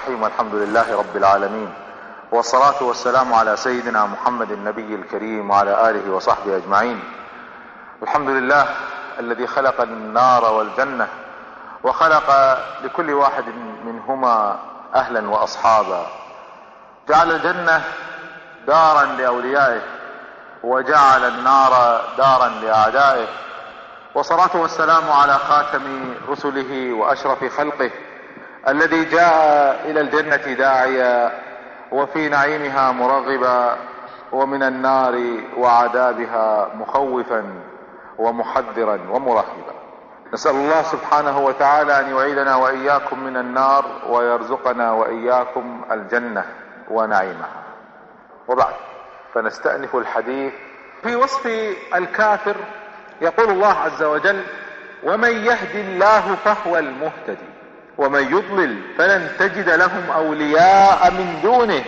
الرحيم. والحمد لله رب العالمين، والصلاة والسلام على سيدنا محمد النبي الكريم وعلى آله وصحبه أجمعين. الحمد لله الذي خلق النار والجنة، وخلق لكل واحد منهما أهلا وأصحابا. جعل الجنة دارا لأوليائه، وجعل النار دارا لأعدائه. والصلاة والسلام على خاتم رسله وأشرف خلقه، الذي جاء إلى الجنة داعيا وفي نعيمها مرغبا، ومن النار وعذابها مخوفا ومحذرا ومرهبا. نسأل الله سبحانه وتعالى أن يعيدنا وإياكم من النار، ويرزقنا وإياكم الجنة ونعيمها. وبعد، فنستأنف الحديث في وصف الكافر. يقول الله عز وجل: ومن يهد الله فهو المهتدي، ومن يضلل فلن تجد لهم أولياء من دونه،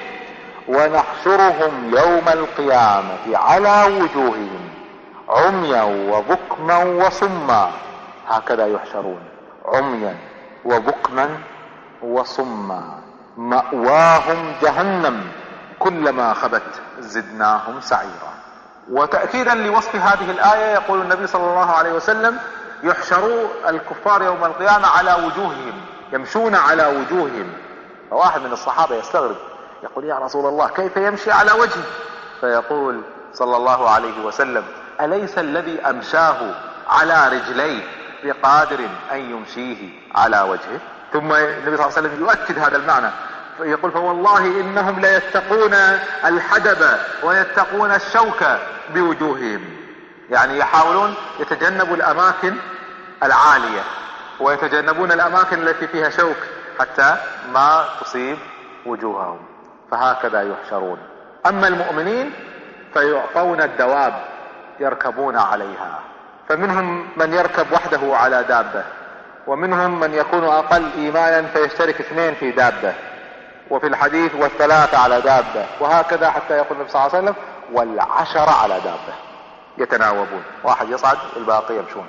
ونحشرهم يوم القيامة على وجوههم عميا وبكما وصما. هكذا يحشرون، عميا وبكما وصما، مأواهم جهنم كلما خبت زدناهم سعيرا. وتأكيدا لوصف هذه الآية يقول النبي صلى الله عليه وسلم: يحشر الكفار يوم القيامة على وجوههم، يمشون على وجوههم. فواحد من الصحابة يستغرب، يقول: يا رسول الله، كيف يمشي على وجهه؟ فيقول صلى الله عليه وسلم: أليس الذي أمشاه على رجليه بقادر أن يمشيه على وجهه؟ ثم النبي صلى الله عليه وسلم يؤكد هذا المعنى، يقول: فوالله إنهم ليتقون الحدب ويتقون الشوك بوجوههم. يعني يحاولون يتجنبوا الأماكن العالية، ويتجنبون الأماكن التي فيها شوك حتى ما تصيب وجوههم. فهكذا يحشرون. أما المؤمنين فيعطون الدواب يركبون عليها، فمنهم من يركب وحده على دابة، ومنهم من يكون أقل إيمانا فيشترك 2 في دابة، وفي الحديث 3 على دابة، وهكذا حتى يقول النبي صلى الله عليه وسلم: 10 على دابة، يتناوبون، واحد يصعد والباقي يمشون.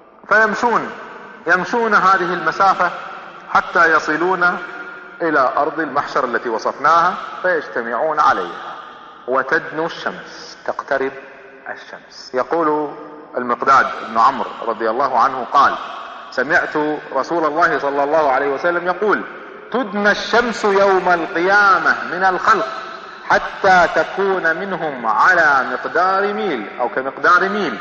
يمشون هذه المسافة حتى يصلون إلى أرض المحشر التي وصفناها، فيجتمعون عليها وتدنو الشمس، تقترب الشمس. يقول المقداد بن عمرو رضي الله عنه قال: سمعت رسول الله صلى الله عليه وسلم يقول: تدنى الشمس يوم القيامة من الخلق حتى تكون منهم على مقدار ميل أو كمقدار ميل،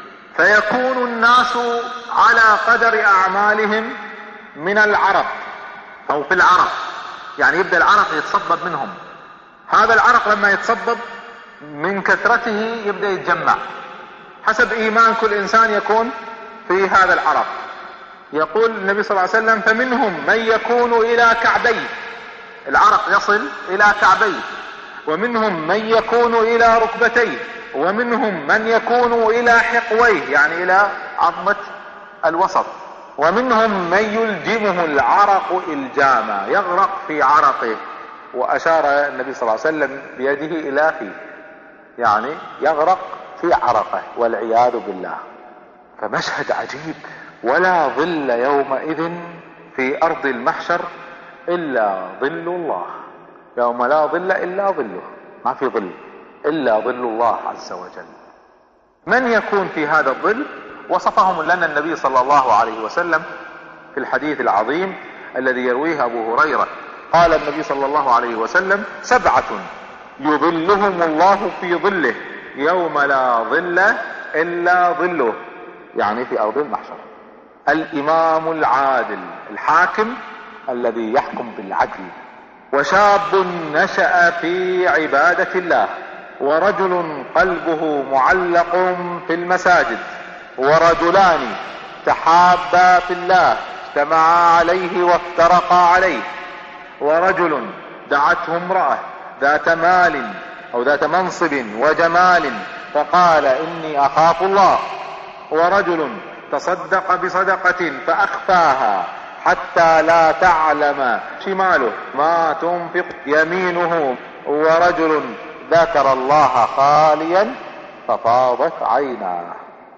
فيكون الناس على قدر أعمالهم من العرق أو في العرق. يعني يبدأ العرق يتصبب منهم، هذا العرق لما يتصبب من كثرته يبدأ يتجمع حسب إيمان كل إنسان يكون في هذا العرق. يقول النبي صلى الله عليه وسلم: فمنهم من يكون إلى كعبيه، العرق يصل إلى كعبيه، ومنهم من يكون إلى ركبتيه، ومنهم من يكون إلى حقويه، يعني إلى عظمة الوسط، ومنهم من يلجمه العرق إلجاما، يغرق في عرقه. وأشار النبي صلى الله عليه وسلم بيده إلى فيه، يعني يغرق في عرقه والعياذ بالله. فمشهد عجيب. ولا ظل يومئذ في أرض المحشر إلا ظل الله، يوم لا ظل إلا ظله، ما في ظل إلا ظل الله عز وجل. من يكون في هذا الظل؟ وصفهم لنا النبي صلى الله عليه وسلم في الحديث العظيم الذي يرويه أبو هريرة. قال النبي صلى الله عليه وسلم: 7 يظلهم الله في ظله يوم لا ظل إلا ظله، يعني في أرض المحشر. الإمام العادل، الحاكم الذي يحكم بالعدل، وشاب نشأ في عبادة الله، ورجل قلبه معلق في المساجد، ورجلان تحابا في الله اجتمعا عليه وافترقا عليه، ورجل دعته امرأة ذات مال أو ذات منصب وجمال فقال: إني أخاف الله، ورجل تصدق بصدقة فأخفاها حتى لا تعلم شماله ما تنفق يمينه، ورجل ذكر الله خاليا ففاضت عيناه.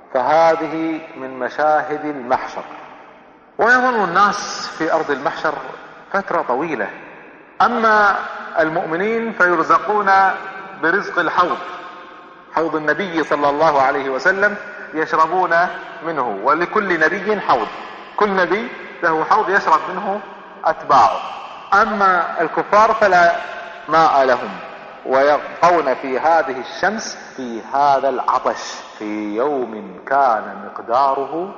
فهذه من مشاهد المحشر. ويظل الناس في أرض المحشر فترة طويلة اما المؤمنين فيرزقون برزق الحوض، حوض النبي صلى الله عليه وسلم يشربون منه، ولكل نبي حوض، كل نبي له حوض يشرب منه اتباعه. اما الكفار فلا ماء لهم، ويبقون في هذه الشمس في هذا العطش في يوم كان مقداره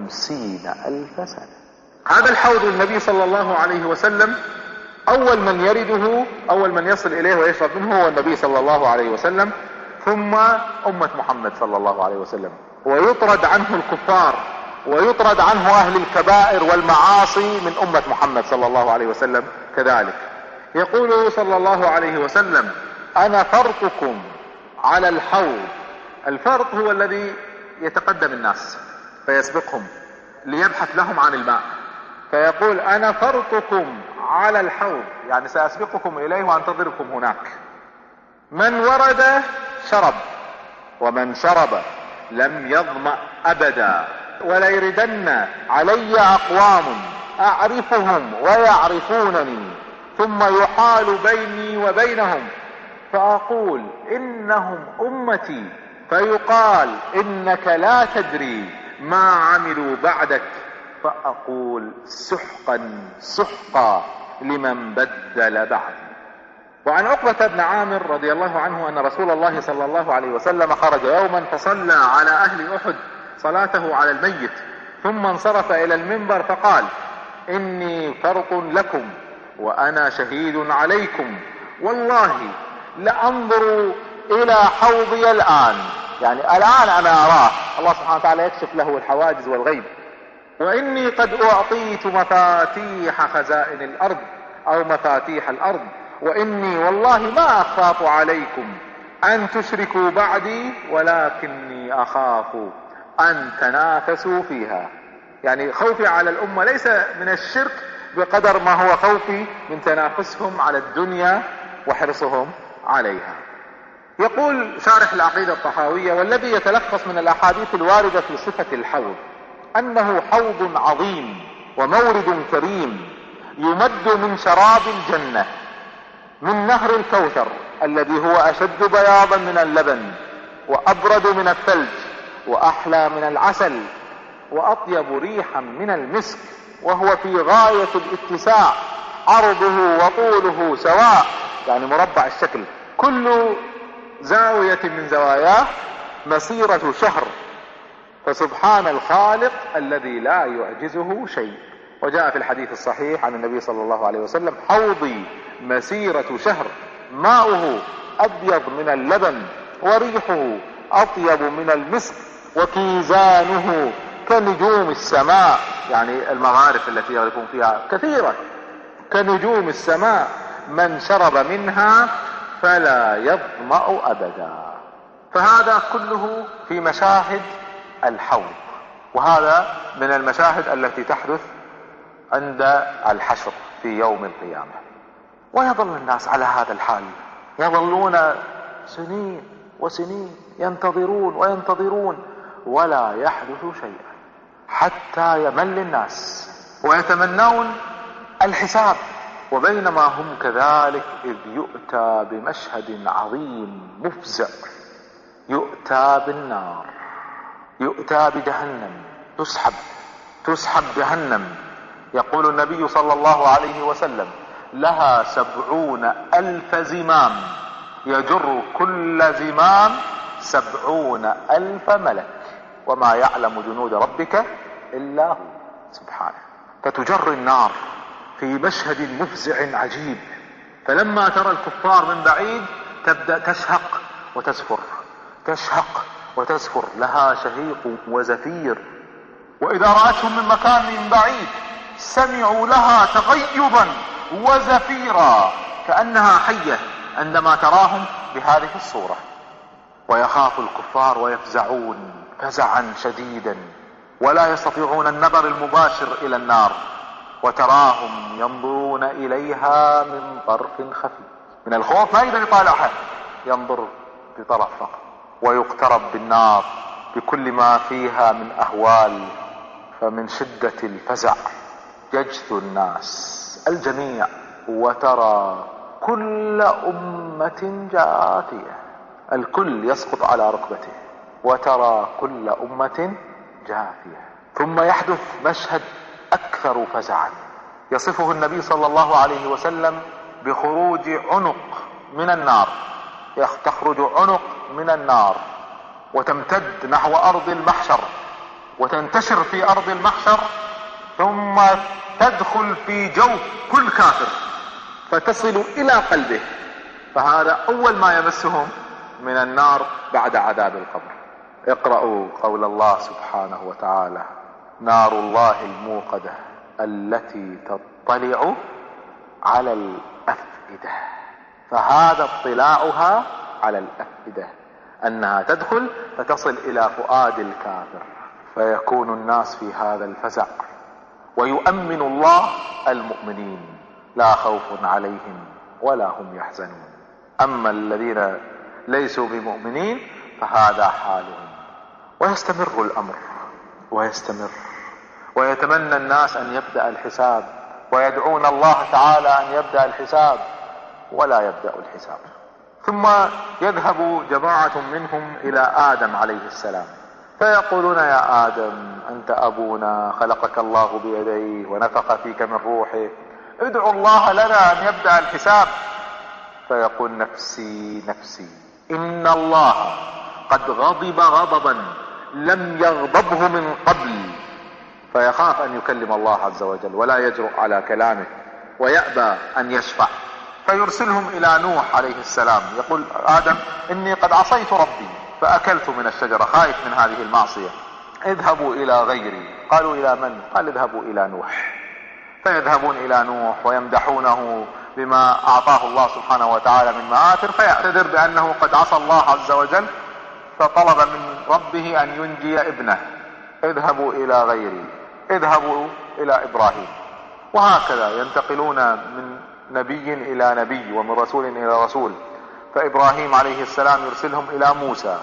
50,000 سنة. هذا الحوض النبي صلى الله عليه وسلم اول من يرده، اول من يصل اليه ويشرب منه هو النبي صلى الله عليه وسلم، ثم امة محمد صلى الله عليه وسلم، ويطرد عنه الكفار ويطرد عنه اهل الكبائر والمعاصي من امة محمد صلى الله عليه وسلم كذلك. يقول صلى الله عليه وسلم: انا فرطكم على الحوض. الفرط هو الذي يتقدم الناس فيسبقهم ليبحث لهم عن الماء، فيقول: انا فرطكم على الحوض، يعني سأسبقكم اليه وانتظركم هناك. من ورد شرب، ومن شرب لم يظمأ ابدا. وليردن علي اقوام اعرفهم ويعرفونني، ثم يحال بيني وبينهم فاقول انهم امتي، فيقال انك لا تدري ما عملوا بعدك، فاقول سحقا سحقا لمن بدل بعدي. وعن عقبة بن عامر رضي الله عنه ان رسول الله صلى الله عليه وسلم خرج يوما فصلى على اهل احد صلاته على الميت، ثم انصرف الى المنبر فقال: اني فرط لكم وانا شهيد عليكم، والله لانظر الى حوضي الان، يعني الان انا اراه، الله سبحانه وتعالى يكشف له الحواجز والغيب، واني قد اعطيت مفاتيح خزائن الارض او مفاتيح الارض، واني والله ما اخاف عليكم ان تشركوا بعدي، ولكني اخاف ان تنافسوا فيها. يعني خوفي على الامة ليس من الشرك بقدر ما هو خوفي من تنافسهم على الدنيا وحرصهم عليها. يقول شارح العقيدة الطحاوية: والذي يتلخص من الاحاديث الواردة في صفة الحوض انه حوض عظيم ومورد كريم يمد من شراب الجنة، من نهر الكوثر الذي هو اشد بياضا من اللبن، وابرد من الثلج، واحلى من العسل، واطيب ريحا من المسك، وهو في غاية الاتساع، عرضه وطوله سواء، يعني مربع الشكل، كل زاوية من زواياه مسيرة شهر، فسبحان الخالق الذي لا يعجزه شيء. وجاء في الحديث الصحيح عن النبي صلى الله عليه وسلم: حوضي مسيرة شهر، ماؤه ابيض من اللبن، وريحه اطيب من المسك، وكيزانه كنجوم السماء، يعني المغارف التي يغرفون فيها كثيرة، كنجوم السماء، من شرب منها فلا يظمأ ابدا. فهذا كله في مشاهد الحوض، وهذا من المشاهد التي تحدث عند الحشر في يوم القيامة. ويظل الناس على هذا الحال، يظلون سنين وسنين ينتظرون وينتظرون ولا يحدث شيئا، حتى يمل الناس ويتمنون الحساب. وبينما هم كذلك إذ يؤتى بمشهد عظيم مفزع، يؤتى بالنار، يؤتى بجهنم، تسحب جهنم. يقول النبي صلى الله عليه وسلم: لها 70,000 زمام، يجر كل زمام 70,000 ملك، وما يعلم جنود ربك إلا هو سبحانه. فتجر النار في مشهد مفزع عجيب، فلما ترى الكفار من بعيد تبدأ تشهق وتزفر، تشهق وتزفر، لها شهيق وزفير. وإذا رأتهم من مكان من بعيد سمعوا لها تغيظا وزفيرا كأنها حية عندما تراهم بهذه الصورة. ويخاف الكفار ويفزعون فزعا شديدا، ولا يستطيعون النظر المباشر إلى النار، وتراهم ينظرون إليها من طرف خفي، من الخوف ما يقدر يطالع أحد، ينظر بطرف فقط. ويقترب بالنار بكل ما فيها من أهوال، فمن شدة الفزع يجثو الناس الجميع وترى كل أمة جاثية، الكل يسقط على ركبته، وترى كل أمة جاثية. ثم يحدث مشهد أكثر فزعا يصفه النبي صلى الله عليه وسلم بخروج عنق من النار، تخرج عنق من النار وتمتد نحو أرض المحشر وتنتشر في أرض المحشر، ثم تدخل في جوف كل كافر فتصل إلى قلبه، فهذا أول ما يمسهم من النار بعد عذاب القبر. اقرأوا قول الله سبحانه وتعالى: نار الله الموقدة التي تطلع على الأفئدة. فهذا اطلاعها على الأفئدة، أنها تدخل فتصل إلى فؤاد الكافر، فيكون الناس في هذا الفزع، ويؤمن الله المؤمنين: لا خوف عليهم ولا هم يحزنون. أما الذين ليسوا بمؤمنين فهذا حالهم. ويستمر الأمر ويستمر، ويتمنى الناس أن يبدأ الحساب، ويدعون الله تعالى أن يبدأ الحساب، ولا يبدأ الحساب. ثم يذهب جماعة منهم إلى آدم عليه السلام فيقولون: يا آدم، أنت أبونا، خلقك الله بيديه ونفخ فيك من روحه، ادعو الله لنا أن يبدأ الحساب. فيقول: نفسي نفسي، إن الله قد غضب غضبا لم يغضبه من قبل. فيخاف أن يكلم الله عز وجل ولا يجرؤ على كلامه، ويأبى أن يشفع، فيرسلهم إلى نوح عليه السلام. يقول آدم: إني قد عصيت ربي فأكلت من الشجرة، خائف من هذه المعصية، اذهبوا إلى غيري. قالوا: إلى من؟ قال: اذهبوا إلى نوح. فيذهبون إلى نوح ويمدحونه بما أعطاه الله سبحانه وتعالى من مآثر، فيعتذر بأنه قد عصى الله عز وجل، فطلب من ربه أن ينجي ابنه. اذهبوا إلى غيري، اذهبوا إلى إبراهيم. وهكذا ينتقلون من نبي إلى نبي ومن رسول إلى رسول. فإبراهيم عليه السلام يرسلهم إلى موسى،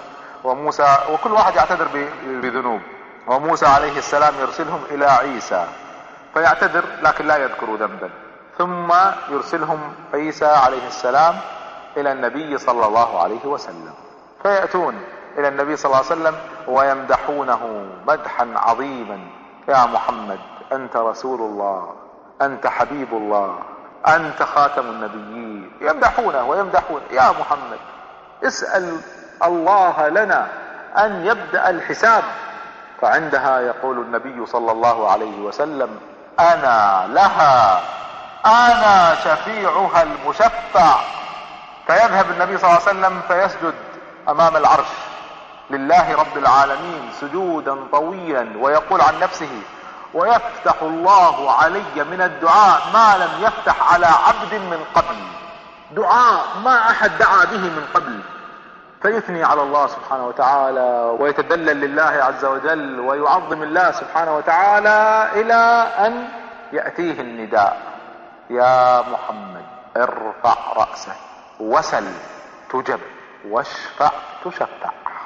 وكل واحد يعتذر بذنوب. وموسى عليه السلام يرسلهم إلى عيسى فيعتذر لكن لا يذكر ذنبا. ثم يرسلهم عيسى عليه السلام إلى النبي صلى الله عليه وسلم، فيأتون إلى النبي صلى الله عليه وسلم ويمدحونه مدحا عظيما: يا محمد، أنت رسول الله، أنت حبيب الله، أنت خاتم النبيين. يمدحونه ويمدحون: يا محمد، اسأل الله لنا أن يبدأ الحساب. فعندها يقول النبي صلى الله عليه وسلم: أنا لها، أنا شفيعها المشفع. فيذهب النبي صلى الله عليه وسلم فيسجد أمام العرش لله رب العالمين سجودا طويلا، ويقول عن نفسه: ويفتح الله علي من الدعاء ما لم يفتح على عبد من قبل، دعاء ما أحد دعا به من قبل. فيثني على الله سبحانه وتعالى ويتدلل لله عز وجل ويعظم الله سبحانه وتعالى، إلى أن يأتيه النداء: يا محمد، ارفع رأسك وسل تجب واشفع تشفع.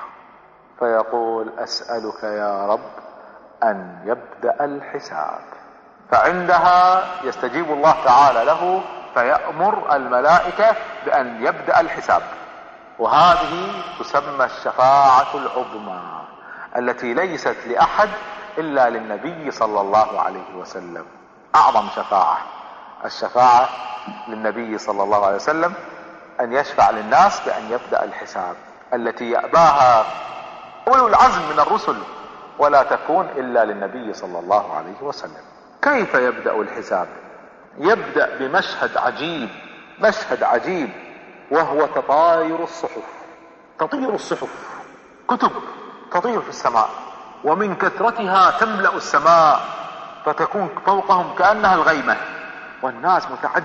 فيقول: أسألك يا رب أن يبدأ الحساب. فعندها يستجيب الله تعالى له فيأمر الملائكة بأن يبدأ الحساب. وهذه تسمى الشفاعة العظمى التي ليست لأحد إلا للنبي صلى الله عليه وسلم. أعظم شفاعة الشفاعة للنبي صلى الله عليه وسلم، أن يشفع للناس بأن يبدأ الحساب، التي يأباها أولو العزم من الرسل، ولا تكون إلا للنبي صلى الله عليه وسلم. كيف يبدأ الحساب؟ يبدأ بمشهد عجيب، مشهد عجيب، وهو تطاير الصحف. تطير الصحف، كتب تطير في السماء، ومن كثرتها تملأ السماء فتكون فوقهم كأنها الغيمة، والناس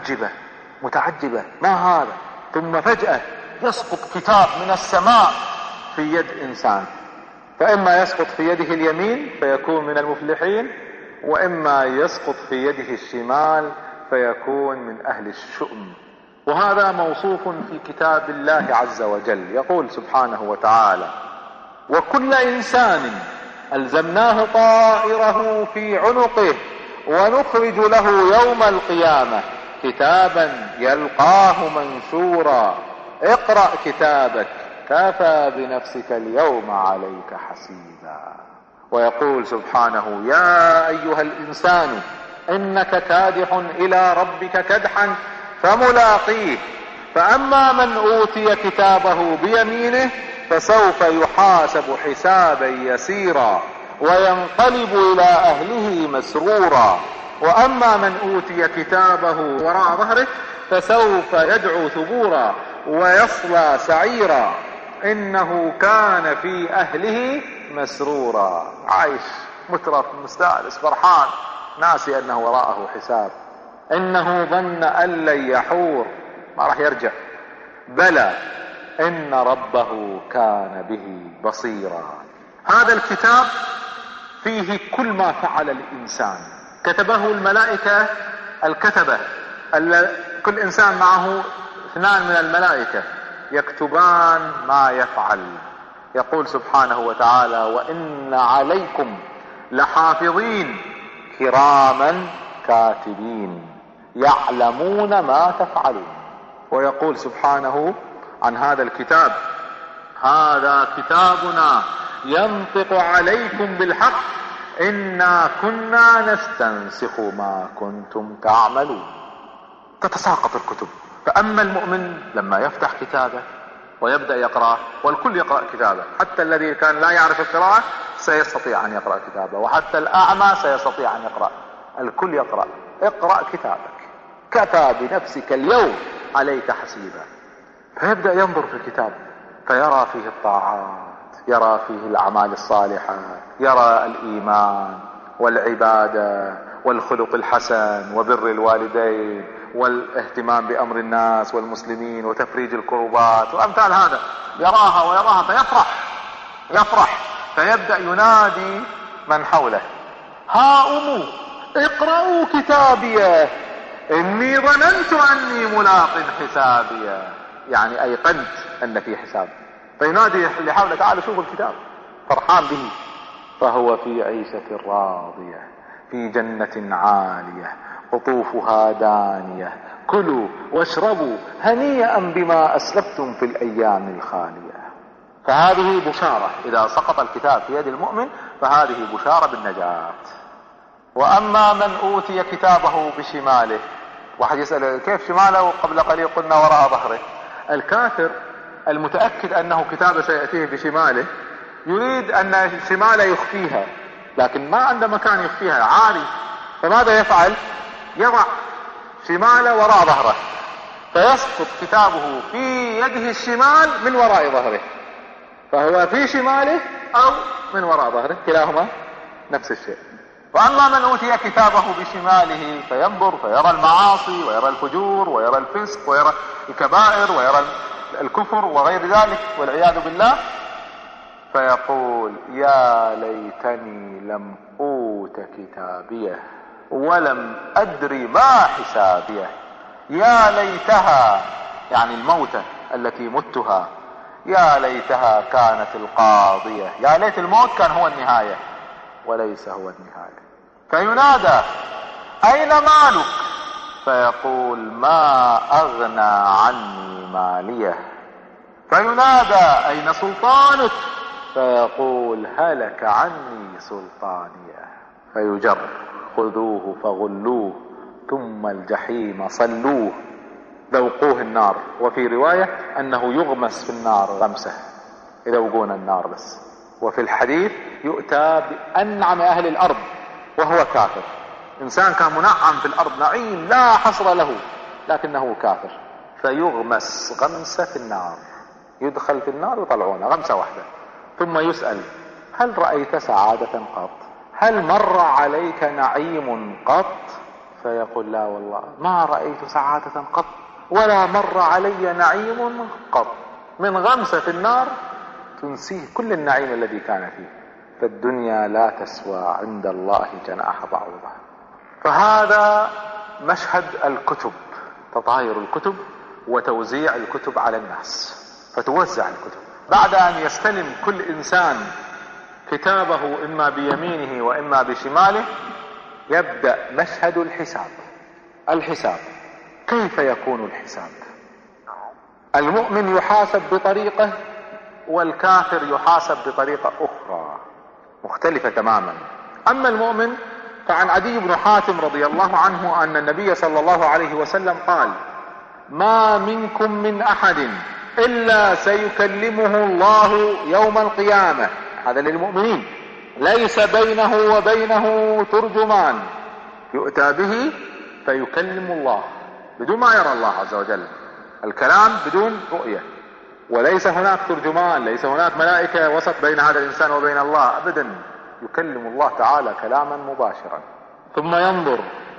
متعجبة ما هذا؟ ثم فجأة يسقط كتاب من السماء في يد إنسان، فإما يسقط في يده اليمين فيكون من المفلحين، وإما يسقط في يده الشمال فيكون من أهل الشؤم. وهذا موصوف في كتاب الله عز وجل. يقول سبحانه وتعالى: وكل إنسان ألزمناه طائره في عنقه ونخرج له يوم القيامة كتابا يلقاه منشورا اقرأ كتابك كفى بنفسك اليوم عليك حسيبا. ويقول سبحانه يا أيها الإنسان إنك كادح إلى ربك كدحا فملاقيه فأما من أوتي كتابه بيمينه فسوف يحاسب حسابا يسيرا وينقلب إلى أهله مسرورا وأما من أوتي كتابه وراء ظهره فسوف يدعو ثبورا ويصلى سعيرا إنه كان في أهله مسرورا. عايش مترف مستانس فرحان ناسي أنه وراءه حساب. إنه ظن أن لن يحور ما راح يرجع بلى إن ربه كان به بصيرا. هذا الكتاب فيه كل ما فعل الإنسان كتبه الملائكة الكتبة كل إنسان معه 2 من الملائكة يكتبان ما يفعل. يقول سبحانه وتعالى وإن عليكم لحافظين كراما كاتبين يعلمون ما تفعلون. ويقول سبحانه عن هذا الكتاب هذا كتابنا ينطق عليكم بالحق إنا كنا نستنسخ ما كنتم تعملون. تتساقط الكتب. فأما المؤمن لما يفتح كتابه ويبدأ يقرأ والكل يقرأ كتابه حتى الذي كان لا يعرف القراءة سيستطيع أن يقرأ كتابه وحتى الأعمى سيستطيع أن يقرأ. الكل يقرأ. اقرأ كتابك كفى بنفسك اليوم عليك حسيبا. فيبدأ ينظر في الكتاب فيرى فيه الطاعات يرى فيه الأعمال الصالحة يرى الإيمان والعبادة والخلق الحسن وبر الوالدين والاهتمام بأمر الناس والمسلمين وتفريج الكروبات وأمثال هذا يراها ويراها فيفرح فيبدأ ينادي من حوله هاؤم اقرأوا كتابي إني ظننت أني ملاق حسابي. يعني أيقنت أن في حساب. فينادي اللي حوله تعالوا شوفوا الكتاب فرحان به. فهو في عيشة راضية في جنة عالية قطوفها دانية كلوا واشربوا هنيئا بما أسلفتم في الأيام الخالية. فهذه بشارة إذا سقط الكتاب في يد المؤمن فهذه بشارة بالنجاة. وأما من أوتي كتابه بشماله واحد يسأل كيف شماله وقبل قليل قلنا وراء ظهره. الكافر المتأكد أنه كتابه سيأتيه بشماله يريد أن شماله يخفيها لكن ما عنده مكان يخفيها عالي. فماذا يفعل؟ يضع شماله وراء ظهره فيسقط كتابه في يده الشمال من وراء ظهره فهو في شماله أو من وراء ظهره كلاهما نفس الشيء. وأما من أوتي كتابه بشماله فينظر فيرى المعاصي ويرى الفجور ويرى الفسق ويرى الكبائر ويرى الكفر وغير ذلك والعياذ بالله فيقول يا ليتني لم أوت كتابيه ولم أدري ما حسابيه. يا ليتها يعني الموتة التي متها يا ليتها كانت القاضية. يا ليت الموت كان هو النهاية وليس هو النهاية. فينادى أين مالك فيقول ما أغنى عني ماليه. فينادى أين سلطانك فيقول هلك عني سلطانيه. فيجر خذوه فغلوه ثم الجحيم صلوه ذوقوه النار. وفي رواية أنه يغمس في النار غمسة يذوقون النار بس. وفي الحديث يؤتى بأنعم أهل الأرض وهو كافر. إنسان كان منعم في الأرض نعيم لا حصر له لكنه كافر فيغمس غمسة في النار يدخل في النار ويطلعونه غمسة واحدة ثم يسأل هل رأيت سعادة قط؟ هل مر عليك نعيم قط؟ فيقول لا والله ما رأيت سعادة قط ولا مر علي نعيم قط. من غمسة في النار تنسيه كل النعيم الذي كان فيه. فالدنيا لا تسوى عند الله جناح بعوضة. فهذا مشهد الكتب تطاير الكتب وتوزيع الكتب على الناس. فتوزع الكتب بعد أن يستلم كل إنسان كتابه إما بيمينه وإما بشماله يبدأ مشهد الحساب. كيف يكون الحساب؟ المؤمن يحاسب بطريقة والكافر يحاسب بطريقة اخرى مختلفة تماما. اما المؤمن فعن عدي بن حاتم رضي الله عنه ان النبي صلى الله عليه وسلم قال: ما منكم من احد الا سيكلمه الله يوم القيامة. هذا للمؤمنين. ليس بينه وبينه ترجمان، يؤتى به فيكلم الله بدون ما يرى الله عز وجل، الكلام بدون رؤية، وليس هناك ترجمان، ليس هناك ملائكة وسط بين هذا الانسان وبين الله ابدا، يكلم الله تعالى كلاما مباشرا. ثم ينظر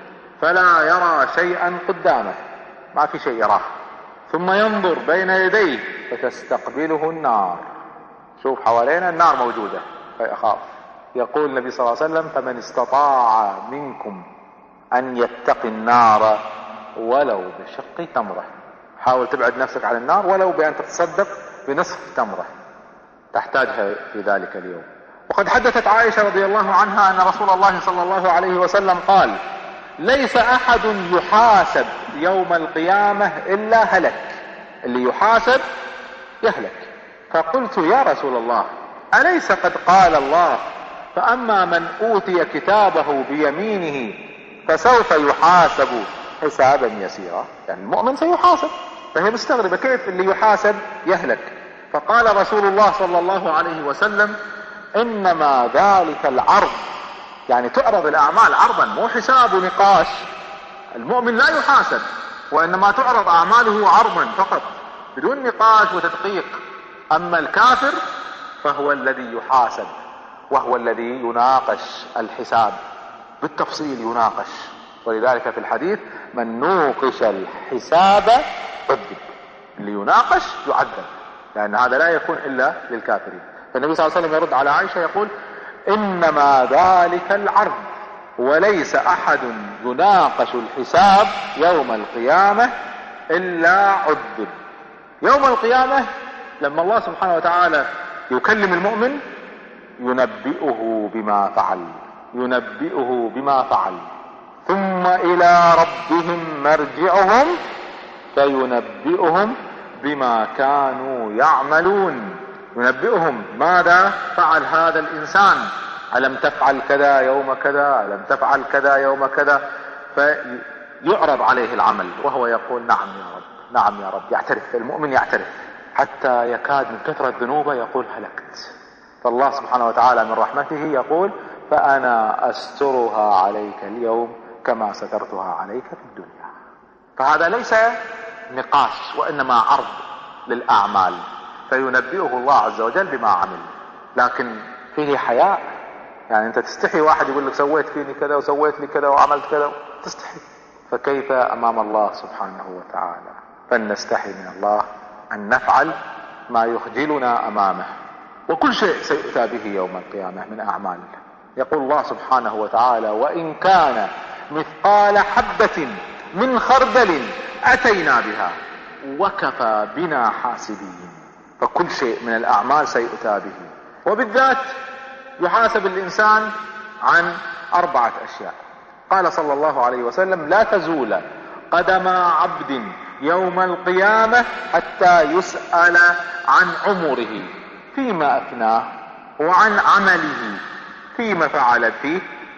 فلا يرى شيئا قدامه، ما في شيء يراه. ثم ينظر بين يديه فتستقبله النار. شوف حوالينا النار موجودة فيخاف. يقول النبي صلى الله عليه وسلم: فمن استطاع منكم ان يتقي النار ولو بشق تمرة. حاول تبعد نفسك عن النار ولو بان تتصدق بنصف تمرة تحتاجها في ذلك اليوم. وقد حدثت عائشة رضي الله عنها ان رسول الله صلى الله عليه وسلم قال: ليس احد يحاسب يوم القيامة الا هلك. اللي يحاسب يهلك. فقلت: يا رسول الله، أليس قد قال الله: فأما من أوتي كتابه بيمينه فسوف يحاسب حسابا يسيرا؟ يعني المؤمن سيحاسب. فهي مستغربة كيف اللي يحاسب يهلك. فقال رسول الله صلى الله عليه وسلم: إنما ذلك العرض، يعني تعرض الأعمال عرضا، مو حساب ونقاش. المؤمن لا يحاسب، وإنما تعرض أعماله عرضا فقط بدون نقاش وتدقيق. اما الكافر فهو الذي يحاسب، وهو الذي يناقش الحساب بالتفصيل، يناقش. ولذلك في الحديث: من نوقش الحساب عذب. اللي يناقش يعذب، لان هذا لا يكون الا للكافرين. فالنبي صلى الله عليه وسلم يرد على عائشة يقول: انما ذلك العرض، وليس احد يناقش الحساب يوم القيامة الا عذب. يوم القيامة لما الله سبحانه وتعالى يكلم المؤمن ينبئه بما فعل، ينبئه بما فعل. ثم الى ربهم مرجعهم فينبئهم بما كانوا يعملون. ينبئهم ماذا فعل هذا الانسان، ألم تفعل كذا يوم كذا، ألم تفعل كذا يوم كذا. فيعرض عليه العمل وهو يقول: نعم يا رب، نعم يا رب. يعترف المؤمن، يعترف حتى يكاد من كثرة ذنوبه يقول: هلكت. فالله سبحانه وتعالى من رحمته يقول: فأنا أسترها عليك اليوم كما سترتها عليك في الدنيا. فهذا ليس نقاش، وإنما عرض للأعمال، فينبئه الله عز وجل بما عمل. لكن فيه حياء، يعني أنت تستحي واحد يقول لك: سويت فيني كذا وسويت لي كذا وعملت كذا، تستحي. فكيف أمام الله سبحانه وتعالى؟ فلنستحي من الله أن نفعل ما يخجلنا أمامه. وكل شيء سيؤتى به يوم القيامة من أعمال. يقول الله سبحانه وتعالى: وإن كان مثقال حبة من خردل أتينا بها وكفى بنا حاسبين. فكل شيء من الأعمال سيؤتى به. وبالذات يحاسب الإنسان عن 4 أشياء. قال صلى الله عليه وسلم: لا تزول قدم عبد يوم القيامة حتى يسأل عن عمره فيما أفناه، وعن عمله فيما فعل فيه،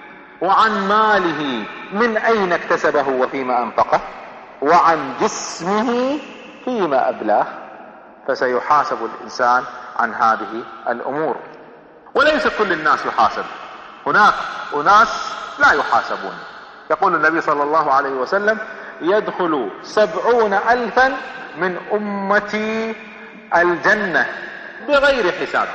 وعن ماله من أين اكتسبه وفيما أنفقه، وعن جسمه فيما أبلاه. فسيحاسب الإنسان عن هذه الأمور. وليس كل الناس يحاسب، هناك أناس لا يحاسبون. يقول النبي صلى الله عليه وسلم: يدخل 70,000 من أمتي الجنة بغير حساب.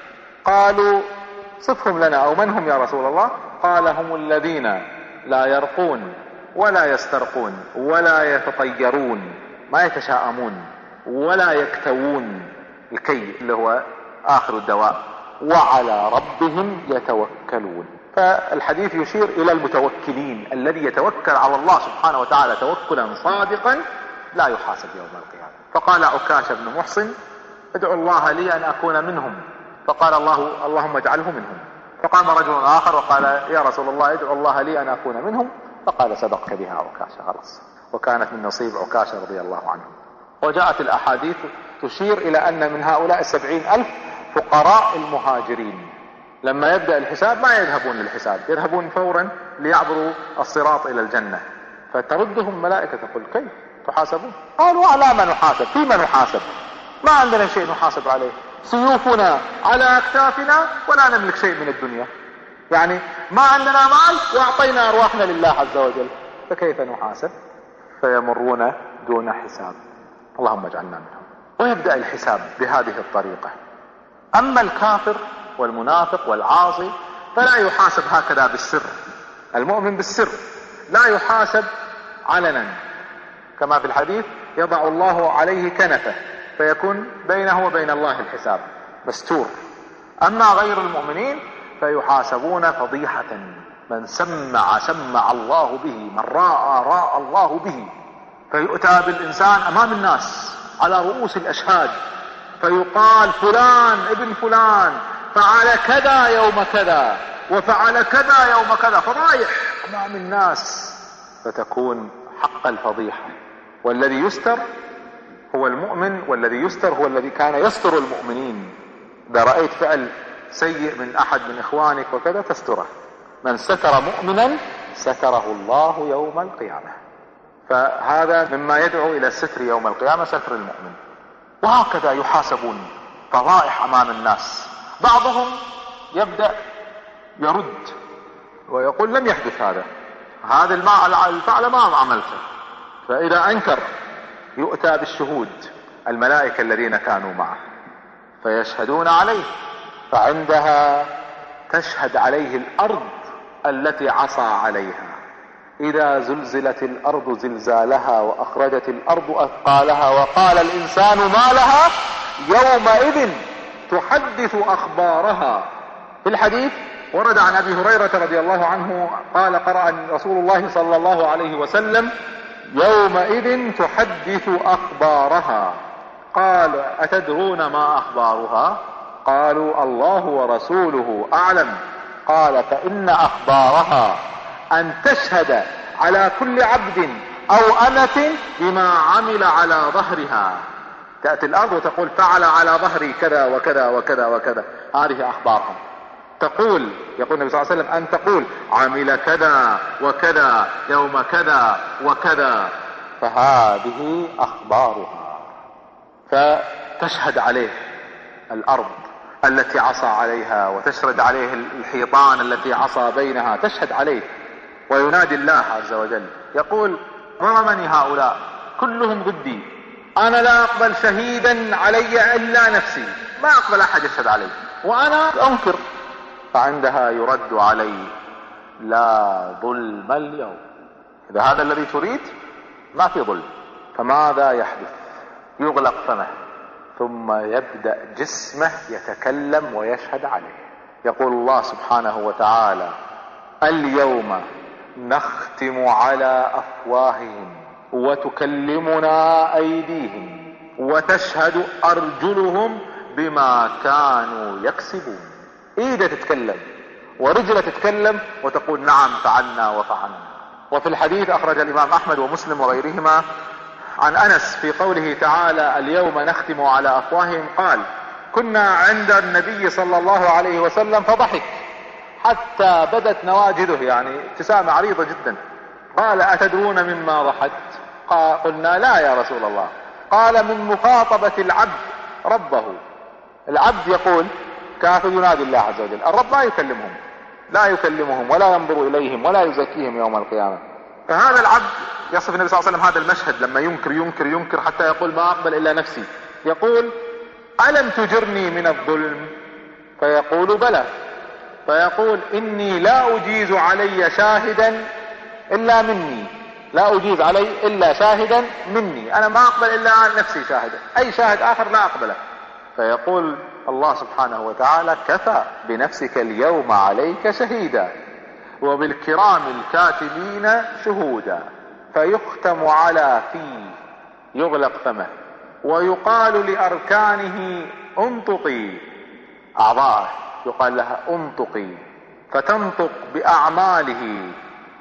قالوا: صفهم لنا، أو من هم يا رسول الله؟ قال: هم الذين لا يرقون ولا يسترقون ولا يتطيرون، ما يتشاءمون، ولا يكتوون، الكي اللي هو آخر الدواء، وعلى ربهم يتوكلون. فالحديث يشير إلى المتوكلين، الذي يتوكل على الله سبحانه وتعالى توكلا صادقا لا يحاسب يوم القيامة. فقال عكاشة بن محصن: ادعو الله لي أن أكون منهم. فقال الله: اللهم اجعله منهم. فقام رجل آخر وقال: يا رسول الله ادعو الله لي أن أكون منهم. فقال: صدقت بها عكاشة، خلاص. وكانت من نصيب عكاشة رضي الله عنه. وجاءت الأحاديث تشير إلى أن من هؤلاء 70,000 فقراء المهاجرين لما يبدأ الحساب ما يذهبون للحساب، يذهبون فورا ليعبروا الصراط إلى الجنة، فتردهم ملائكة تقول كيف تحاسبون؟ قالوا على ما نحاسب، فيما نحاسب؟ ما عندنا شيء نحاسب عليه، سيوفنا على أكتافنا ولا نملك شيء من الدنيا، يعني ما عندنا مال وأعطينا أرواحنا لله عز وجل، فكيف نحاسب؟ فيمرون دون حساب، اللهم اجعلنا منهم. ويبدأ الحساب بهذه الطريقة. أما الكافر والمنافق والعاصي فلا يحاسب هكذا بالسر، المؤمن بالسر لا يحاسب علنا، كما في الحديث يضع الله عليه كنفه فيكون بينه وبين الله الحساب مستور. أما غير المؤمنين فيحاسبون فضيحة، من سمع الله به، من راى الله به، فيؤتى بالإنسان أمام الناس على رؤوس الأشهاد فيقال فلان ابن فلان فعل كذا يوم كذا وفعل كذا يوم كذا، فضايح أمام الناس، فتكون حق الفضيحة. والذي يستر هو المؤمن، والذي يستر هو الذي كان يستر المؤمنين. إذا رأيت فعل سيء من أحد من إخوانك وكذا تستره، من ستر مؤمنا ستره الله يوم القيامة، فهذا مما يدعو إلى الستر يوم القيامة، ستر المؤمن. وهكذا يحاسبون فضائح أمام الناس. بعضهم يبدأ يرد ويقول لم يحدث هذا الفعل ما عملته، فإذا أنكر يؤتى بالشهود الملائكة الذين كانوا معه فيشهدون عليه، فعندها تشهد عليه الأرض التي عصى عليها. إذا زلزلت الأرض زلزالها وأخرجت الأرض أثقالها وقال الإنسان ما لها يومئذ تحدث أخبارها. في الحديث ورد عن أبي هريرة رضي الله عنه قال قرأ رسول الله صلى الله عليه وسلم يومئذ تحدث أخبارها. قال أتدرون ما أخبارها؟ قالوا الله ورسوله أعلم. قال فإن أخبارها أن تشهد على كل عبد أو أمة بما عمل على ظهرها. تأتي الأرض وتقول فعل على ظهري كذا وكذا وكذا وكذا، هذه أخبارها. يقول النبي صلى الله عليه وسلم أن تقول عمل كذا وكذا يوم كذا وكذا، فهذه أخبارها. فتشهد عليه الأرض التي عصى عليها، وتشهد عليه الحيطان التي عصى بينها، تشهد عليه. وينادي الله عز وجل يقول ظلمني هؤلاء كلهم ضدي، أنا لا أقبل شهيدا علي إلا نفسي، ما أقبل أحد يشهد علي وأنا أنكر. فعندها يرد علي لا ظلم اليوم. إذا هذا الذي تريد ما في ظلم، فماذا يحدث؟ يغلق فمه ثم يبدأ جسمه يتكلم ويشهد عليه. يقول الله سبحانه وتعالى اليوم نختم على أفواههم وتكلمنا أيديهم وتشهد أرجلهم بما كانوا يكسبون. إيده تتكلم ورجله تتكلم وتقول نعم فعلنا وفعلنا. وفي الحديث أخرج الإمام أحمد ومسلم وغيرهما عن أنس في قوله تعالى اليوم نختم على أفواههم قال كنا عند النبي صلى الله عليه وسلم فضحك حتى بدت نواجذه، يعني ابتسامة عريضة جدا. قال أتدرون مما ضحكت؟ قلنا لا يا رسول الله. قال من مخاطبة العبد ربه. العبد يقول كافر ينادي الله عز وجل، الرب لا يكلمهم ولا ينظر إليهم ولا يزكيهم يوم القيامة. فهذا العبد يصف النبي صلى الله عليه وسلم هذا المشهد لما ينكر حتى يقول ما أقبل إلا نفسي، يقول ألم تجرني من الظلم؟ فيقول بلى. فيقول إني لا أجيز علي شاهدا إلا مني، لا أجيز علي إلا شاهدا مني، أنا ما أقبل إلا نفسي شاهدا، أي شاهد آخر لا أقبله. فيقول الله سبحانه وتعالى كفى بنفسك اليوم عليك شهيدا وبالكرام الكاتبين شهودا. فيختم على فيه، يغلق فمه، ويقال لأركانه انطقي، أعضاءه يقال لها انطقي، فتنطق بأعماله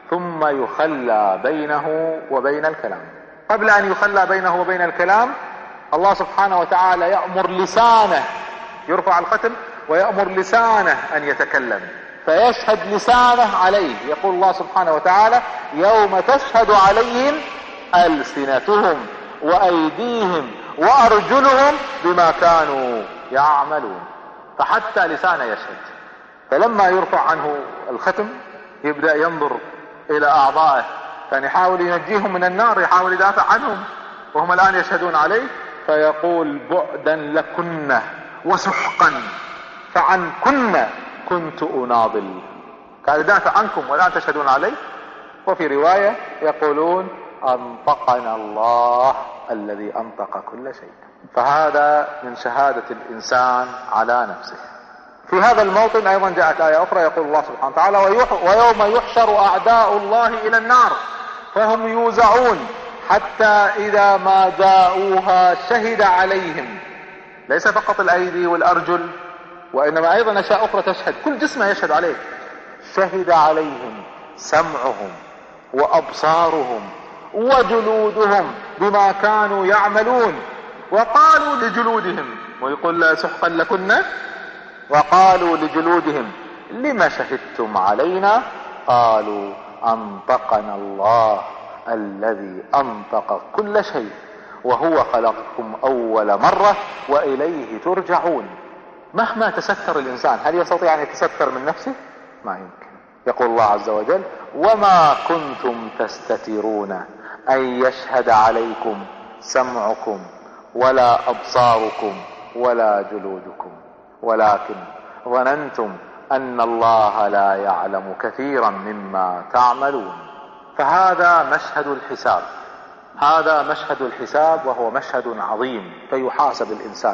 ثم يخلى بينه وبين الكلام. قبل ان يخلى بينه وبين الكلام الله سبحانه وتعالى يأمر لسانه، يرفع الختم ويأمر لسانه ان يتكلم، فيشهد لسانه عليه. يقول الله سبحانه وتعالى: يوم تشهد عليهم ألسنتهم وأيديهم وأرجلهم بما كانوا يعملون. فحتى لسانه يشهد. فلما يرفع عنه الختم يبدأ ينظر إلى أعضائه، كان يحاول ينجيهم من النار، يحاول يدافع عنهم وهم الآن يشهدون عليه، فيقول: بعدا لكن وسحقا فعنكن كنت أناضل. قال يدافع عنكم والآن تشهدون عليه. وفي رواية يقولون: أنطقنا الله الذي أنطق كل شيء. فهذا من شهادة الإنسان على نفسه. في هذا الموطن أيضا جاءت آية أخرى، يقول الله سبحانه وتعالى: ويوم يحشر أعداء الله إلى النار فهم يوزعون حتى إذا ما جاءوها شهد عليهم. ليس فقط الأيدي والأرجل، وإنما أيضا أشياء أخرى تشهد، كل جسمه يشهد عليه. شهد عليهم سمعهم وأبصارهم وجلودهم بما كانوا يعملون. وقالوا لجلودهم، ويقول: لا سحقا لكن. وقالوا لجلودهم: لم شهدتم علينا؟ قالوا: أنطقنا الله الذي أنطق كل شيء وهو خلقكم أول مرة وإليه ترجعون. مهما تستر الإنسان، هل يستطيع أن يتستر من نفسه؟ ما يمكن. يقول الله عز وجل: وما كنتم تستترون أن يشهد عليكم سمعكم ولا أبصاركم ولا جلودكم ولكن ظننتم أن الله لا يعلم كثيرا مما تعملون. فهذا مشهد الحساب، هذا مشهد الحساب، وهو مشهد عظيم، فيحاسب الإنسان.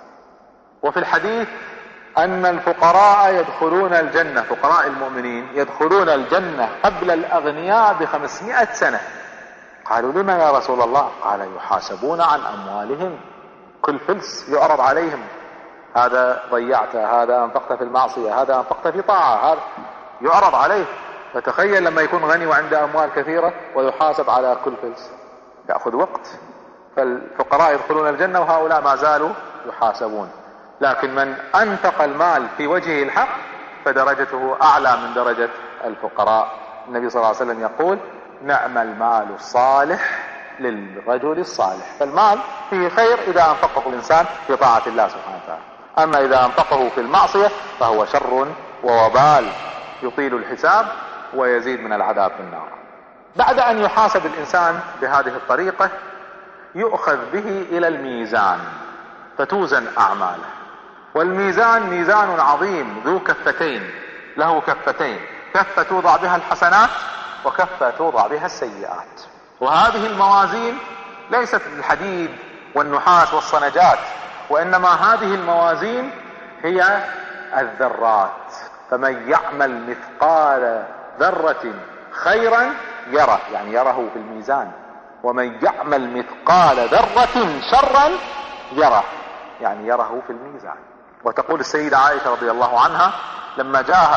وفي الحديث أن الفقراء يدخلون الجنة، فقراء المؤمنين يدخلون الجنة قبل الأغنياء ب500 سنة. قالوا: لما يا رسول الله؟ قال: يحاسبون عن أموالهم، كل فلس يعرض عليهم، هذا ضيعته، هذا أنفقت في المعصية، هذا أنفقت في طاعة، هذا يعرض عليه. فتخيل لما يكون غني وعنده أموال كثيرة ويحاسب على كل فلس، يأخذ وقت. فالفقراء يدخلون الجنة وهؤلاء ما زالوا يحاسبون. لكن من أنفق المال في وجه الحق فدرجته أعلى من درجة الفقراء. النبي صلى الله عليه وسلم يقول: نعم المال الصالح للرجل الصالح. فالمال فيه خير إذا أنفقه الإنسان في طاعة الله سبحانه وتعالى، أما إذا أنفقه في المعصية فهو شر ووبال يطيل الحساب ويزيد من العذاب في النار. بعد أن يحاسب الإنسان بهذه الطريقة يؤخذ به إلى الميزان فتوزن أعماله. والميزان ميزان عظيم ذو كفتين، له كفتين، كفة توضع بها الحسنات وكفة توضع بها السيئات. وهذه الموازين ليست الحديد والنحاس والصنجات، وإنما هذه الموازين هي الذرات. فمن يعمل مثقال ذرة خيرا يره، يعني يره في الميزان، ومن يعمل مثقال ذرة شرا يره، يعني يره في الميزان. وتقول السيدة عائشة رضي الله عنها: لما جاءها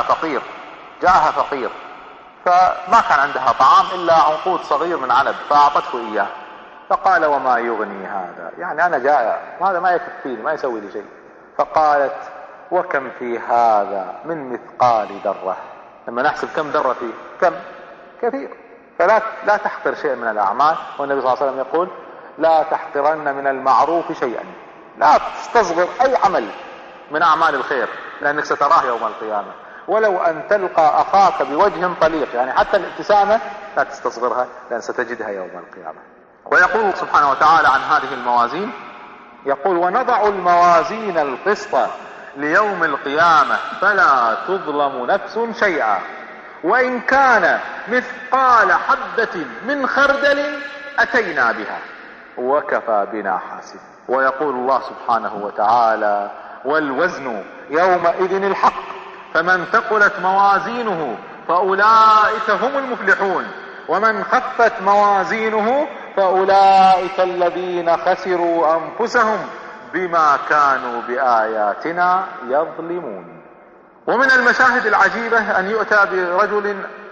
فقير فما كان عندها طعام إلا عنقود صغير من عنب، فأعطته إياه، فقال: وما يغني هذا؟ يعني أنا جائع، هذا ما يكفيني، ما يسوي لي شيء. فقالت: وكم في هذا من مثقال ذرة؟ لما نحسب كم ذرة فيه، كم كثير. فلا تحقر شيء من الأعمال. والنبي صلى الله عليه وسلم يقول: لا تحقرن من المعروف شيئا. لا تستصغر أي عمل من أعمال الخير، لأنك ستراه يوم القيامة. ولو أن تلقى أخاك بوجه طليق، يعني حتى الابتسامة لا تستصغرها، لأن ستجدها يوم القيامة. ويقول سبحانه وتعالى عن هذه الموازين، يقول: ونضع الموازين القسط ليوم القيامة فلا تظلم نفس شيئا وإن كان مثقال حبة من خردل أتينا بها وكفى بنا حاسب. ويقول الله سبحانه وتعالى: والوزن يومئذ الحق فمن ثقلت موازينه فأولئك هم المفلحون ومن خفت موازينه فأولئك الذين خسروا أنفسهم بما كانوا بآياتنا يظلمون. ومن المشاهد العجيبة أن يؤتى برجل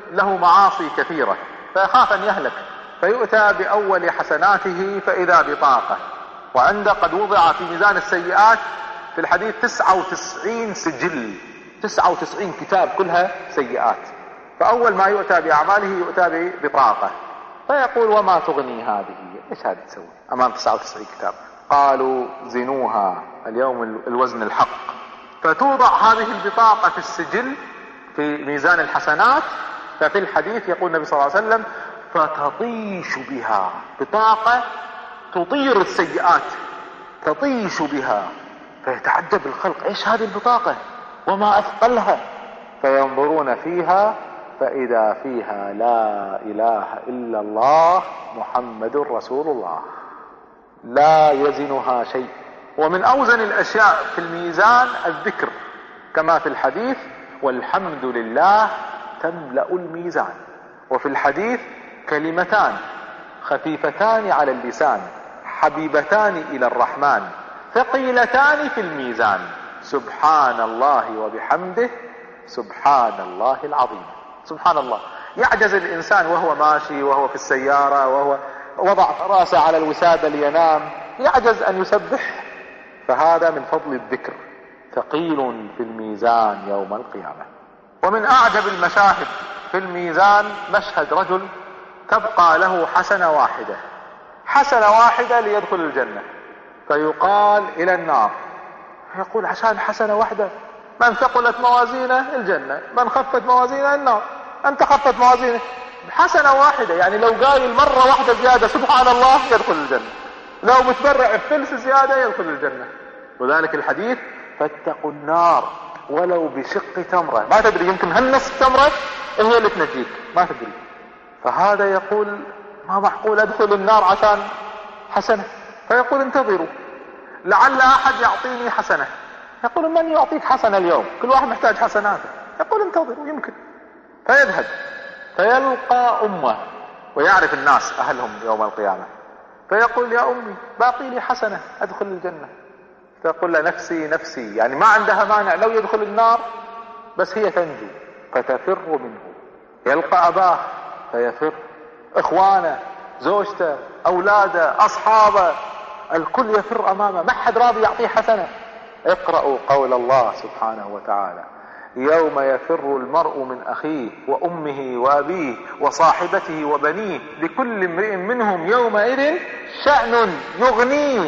له معاصي كثيرة فيخاف أن يهلك، فيؤتى بأول حسناته فإذا بطاقة، وعنده قد وضع في ميزان السيئات في الحديث 99 سجل، 99 كتاب كلها سيئات. فأول ما يؤتى بأعماله يؤتى ببطاقة، فيقول وما تغني هذه، ايش هذه تسوي امام 99 كتاب؟ قالوا زنوها، اليوم الوزن الحق. فتوضع هذه البطاقة في السجل في ميزان الحسنات. ففي الحديث يقول النبي صلى الله عليه وسلم فتطيش بها، بطاقة تطير السيئات، تطيش بها. فيتعجب الخلق ايش هذه البطاقة وما اثقلها، فينظرون فيها فإذا فيها لا إله إلا الله محمد رسول الله، لا يزنها شيء. ومن أوزن الأشياء في الميزان الذكر، كما في الحديث والحمد لله تملأ الميزان. وفي الحديث كلمتان خفيفتان على اللسان حبيبتان إلى الرحمن ثقيلتان في الميزان، سبحان الله وبحمده سبحان الله العظيم. سبحان الله، يعجز الإنسان وهو ماشي وهو في السيارة وهو وضع راسه على الوسادة لينام، يعجز أن يسبح. فهذا من فضل الذكر، ثقيل في الميزان يوم القيامة. ومن أعجب المشاهد في الميزان مشهد رجل تبقى له حسنة واحدة، حسنة واحدة ليدخل الجنة، فيقال إلى النار، يقول عشان حسنة واحدة، من ثقلت موازينه الجنة، من خفت موازينه النار. أنت خفت موازينه حسنة واحدة، يعني لو قايل مرة واحدة زيادة سبحان الله يدخل الجنة، لو متبرع بفلس زيادة يدخل الجنة. وذلك الحديث فاتقوا النار ولو بشق تمرة، ما تدري يمكن هالنصف تمرة هي اللي تنجيك، ما تدري. فهذا يقول ما معقول أدخل النار عشان حسنة، فيقول انتظروا لعل أحد يعطيني حسنة. يقول من يعطيك حسنة اليوم؟ كل واحد محتاج حسناته. يقول انتظروا يمكن. فيذهب فيلقى أمه، ويعرف الناس أهلهم يوم القيامة، فيقول يا أمي باقي لي حسنة أدخل الجنة. فيقول له نفسي نفسي، يعني ما عندها مانع لو يدخل النار بس هي تنجو، فتفر منه. يلقى أباه فيفر، إخوانه، زوجته، أولاده، أصحابه، الكل يفر أمامه، ما حد راضي يعطيه حسنة. اقرأوا قول الله سبحانه وتعالى يوم يفر المرء من أخيه وأمه وأبيه وصاحبته وبنيه لكل امرئ منهم يومئذ شأن يغنيه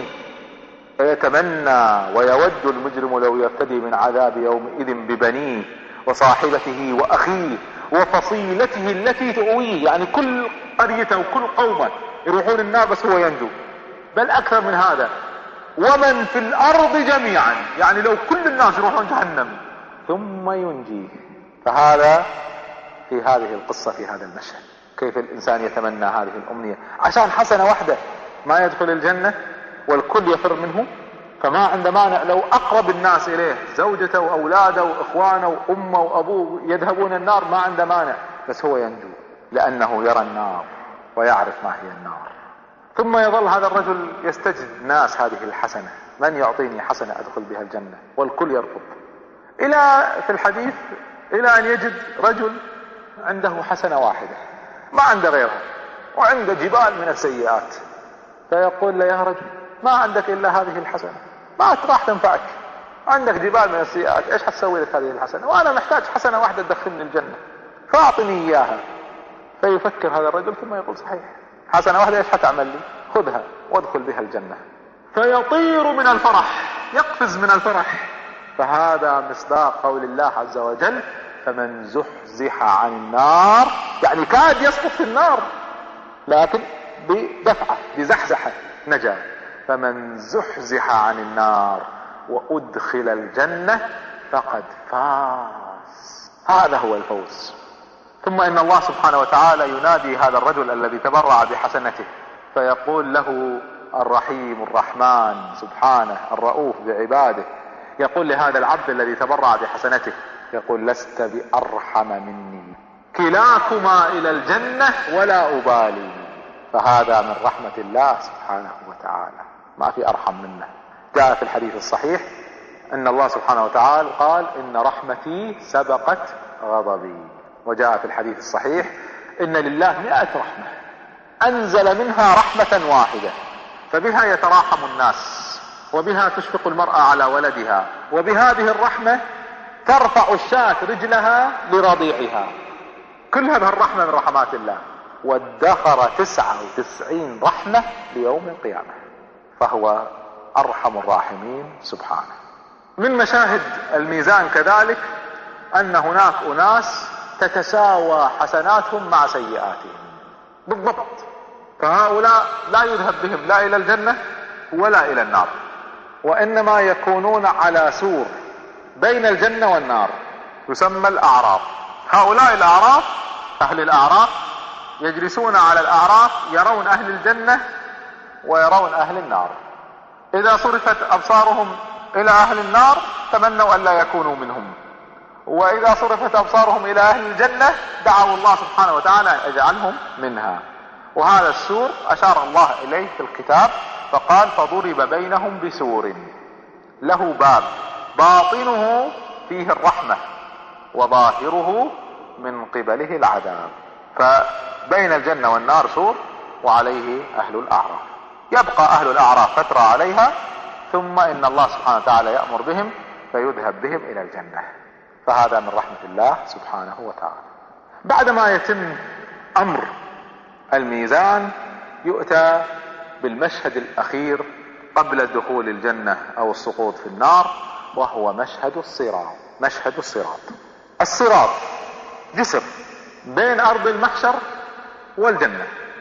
فيتمنى ويود المجرم لو يفتدي من عذاب يومئذ ببنيه وصاحبته وأخيه وفصيلته التي تؤويه. يعني كل قريته وكل قومه يروحون النار بس هو ينجو، بل أكثر من هذا، ومن في الأرض جميعا، يعني لو كل الناس يروحون جهنم ثم ينجيه. فهذا في هذه القصة، في هذا المشهد، كيف الإنسان يتمنى هذه الأمنية عشان حسنة واحدة ما يدخل الجنة والكل يفر منه. فما عنده مانع لو أقرب الناس إليه زوجته وأولاده وإخوانه وأمه وأبوه يذهبون النار، ما عنده مانع، بس هو ينجو لأنه يرى النار ويعرف ما هي النار. ثم يظل هذا الرجل يستجد ناس هذه الحسنة، من يعطيني حسنة أدخل بها الجنة، والكل يرفض. إلى في الحديث إلى أن يجد رجل عنده حسنة واحدة ما عنده غيرها وعنده جبال من السيئات، فيقول له يا رجل ما عندك إلا هذه الحسنة، ما راح تنفعك، عندك جبال من السيئات، إيش حتسوي لك هذه الحسنة؟ وأنا محتاج حسنة واحدة تدخلني الجنة، فأعطني إياها. فيفكر هذا الرجل ثم يقول صحيح حسنة واحدة إيش حتعمل لي؟ خذها وادخل بها الجنة. فيطير من الفرح، يقفز من الفرح. فهذا مصداق قول الله عز وجل فمن زحزح عن النار، يعني كاد يسقط في النار لكن بدفعة بزحزحة نجا. فمن زحزح عن النار وأدخل الجنة فقد فاز، هذا هو الفوز. ثم إن الله سبحانه وتعالى ينادي هذا الرجل الذي تبرع بحسنته فيقول له الرحيم الرحمن سبحانه الرؤوف بعباده، يقول لهذا العبد الذي تبرع بحسنته، يقول لست بأرحم مني، كلاكما إلى الجنة ولا أبالي. فهذا من رحمة الله سبحانه وتعالى، ما في أرحم منه. جاء في الحديث الصحيح أن الله سبحانه وتعالى قال إن رحمتي سبقت غضبي، وجاء في الحديث الصحيح إن لله 100 رحمة أنزل منها رحمة واحدة، فبها يتراحم الناس، وبها تشفق المرأة على ولدها، وبهذه الرحمة ترفع الشاة رجلها لرضيعها. كل هذه الرحمة من رحمات الله، وادخر 99 رحمة ليوم القيامة، فهو أرحم الراحمين سبحانه. من مشاهد الميزان كذلك أن هناك أناس تتساوى حسناتهم مع سيئاتهم بالضبط، فهؤلاء لا يذهب بهم لا إلى الجنة ولا إلى النار، وإنما يكونون على سور بين الجنة والنار يسمى الأعراف. هؤلاء الأعراف أهل الأعراف يجلسون على الأعراف يرون أهل الجنة ويرون أهل النار. إذا صرفت أبصارهم إلى أهل النار تمنوا أن لا يكونوا منهم، وإذا صرفت أبصارهم إلى أهل الجنة دعوا الله سبحانه وتعالى أن يجعلهم منها. وهذا السور أشار الله إليه في الكتاب فقال فضرب بينهم بسور له باب باطنه فيه الرحمة وظاهره من قبله العذاب. فبين الجنة والنار سور وعليه أهل الأعراف، يبقى أهل الأعراف فترة عليها، ثم إن الله سبحانه وتعالى يأمر بهم فيذهب بهم إلى الجنة. فهذا من رحمة الله سبحانه وتعالى. بعدما يتم أمر الميزان يؤتى بالمشهد الأخير قبل دخول الجنة أو السقوط في النار، وهو مشهد الصراط. مشهد الصراط، الصراط جسر بين أرض المحشر والجنة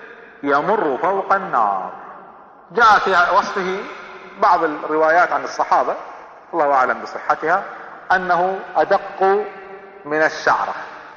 يمر فوق النار. جاء في وصفه بعض الروايات عن الصحابة الله أعلم بصحتها أنه أدق من الشعرة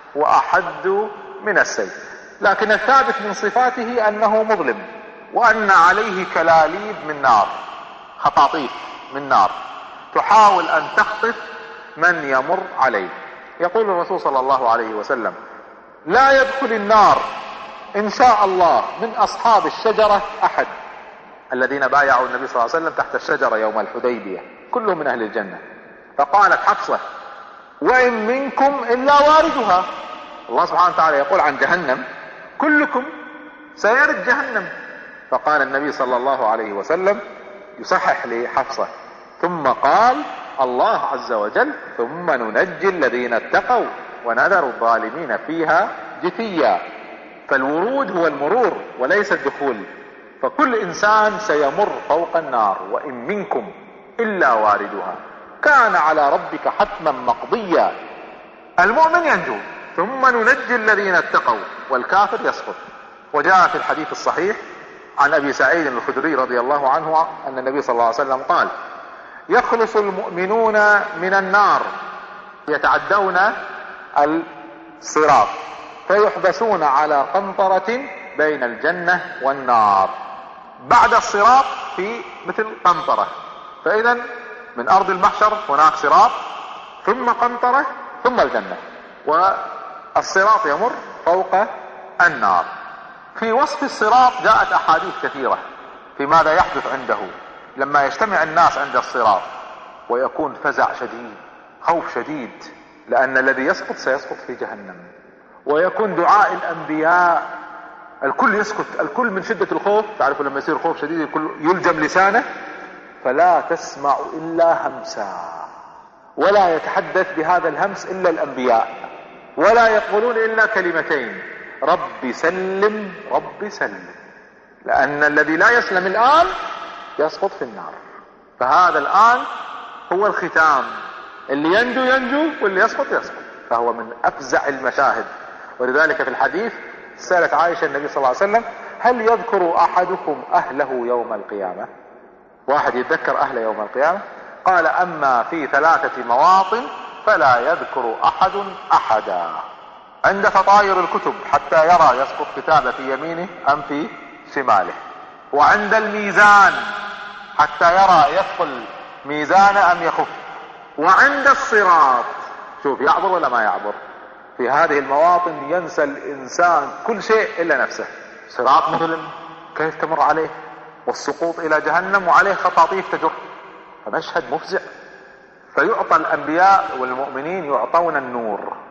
وأحد من السيف، لكن الثابت من صفاته أنه مظلم، وأن عليه كلاليب من نار، خطاطيف من نار تحاول أن تخطف من يمر عليه. يقول الرسول صلى الله عليه وسلم لا يدخل النار إن شاء الله من أصحاب الشجرة أحد، الذين بايعوا النبي صلى الله عليه وسلم تحت الشجرة يوم الحديبية كلهم من أهل الجنة. فقالت حفصة وإن منكم إلا واردها. الله سبحانه وتعالى يقول عن جهنم كلكم سيرد جهنم. فقال النبي صلى الله عليه وسلم يصحح لحفصة ثم قال الله عز وجل ثم ننجي الذين اتقوا ونذر الظالمين فيها جثيا. فالورود هو المرور وليس الدخول، فكل إنسان سيمر فوق النار وإن منكم إلا واردها كان على ربك حتما مقضيا. المؤمن ينجو ثم ننجي الذين اتقوا والكافر يسقط. وجاء في الحديث الصحيح عن أبي سعيد الخدري رضي الله عنه أن النبي صلى الله عليه وسلم قال يخلص المؤمنون من النار يتعدون الصراط فيحبسون على قنطرة بين الجنة والنار. بعد الصراط في مثل قنطرة، فإذا من أرض المحشر هناك صراط ثم قنطرة ثم الجنة، والصراط يمر فوق النار. في وصف الصراط جاءت أحاديث كثيرة في ماذا يحدث عنده لما يجتمع الناس عند الصراط، ويكون فزع شديد خوف شديد لأن الذي يسقط سيسقط في جهنم، ويكون دعاء الأنبياء الكل يسكت، الكل من شدة الخوف. تعرفوا لما يصير خوف شديد الكل يلجم لسانه فلا تسمع إلا همسا، ولا يتحدث بهذا الهمس إلا الأنبياء، ولا يقولون إلا كلمتين رب سلم رب سلم، لأن الذي لا يسلم الآن يسقط في النار. فهذا الآن هو الختام، اللي ينجو ينجو واللي يسقط يسقط. فهو من أفزع المشاهد. ولذلك في الحديث سألت عائشة النبي صلى الله عليه وسلم هل يذكر أحدكم أهله يوم القيامة؟ واحد يتذكر أهله يوم القيامة؟ قال أما في 3 مواطن فلا يذكر أحد أحدا. عند فطاير الكتب حتى يرى يسقط كتابه في يمينه أم في شماله، وعند الميزان حتى يرى يثقل ميزان أم يخف، وعند الصراط شوف يعبر ولا ما يعبر. في هذه المواطن ينسى الإنسان كل شيء إلا نفسه. صراط مظلم كيف تمر عليه، والسقوط إلى جهنم وعليه خطاطيف تجر، فمشهد مفزع. فيعطى الأنبياء والمؤمنين يعطون النور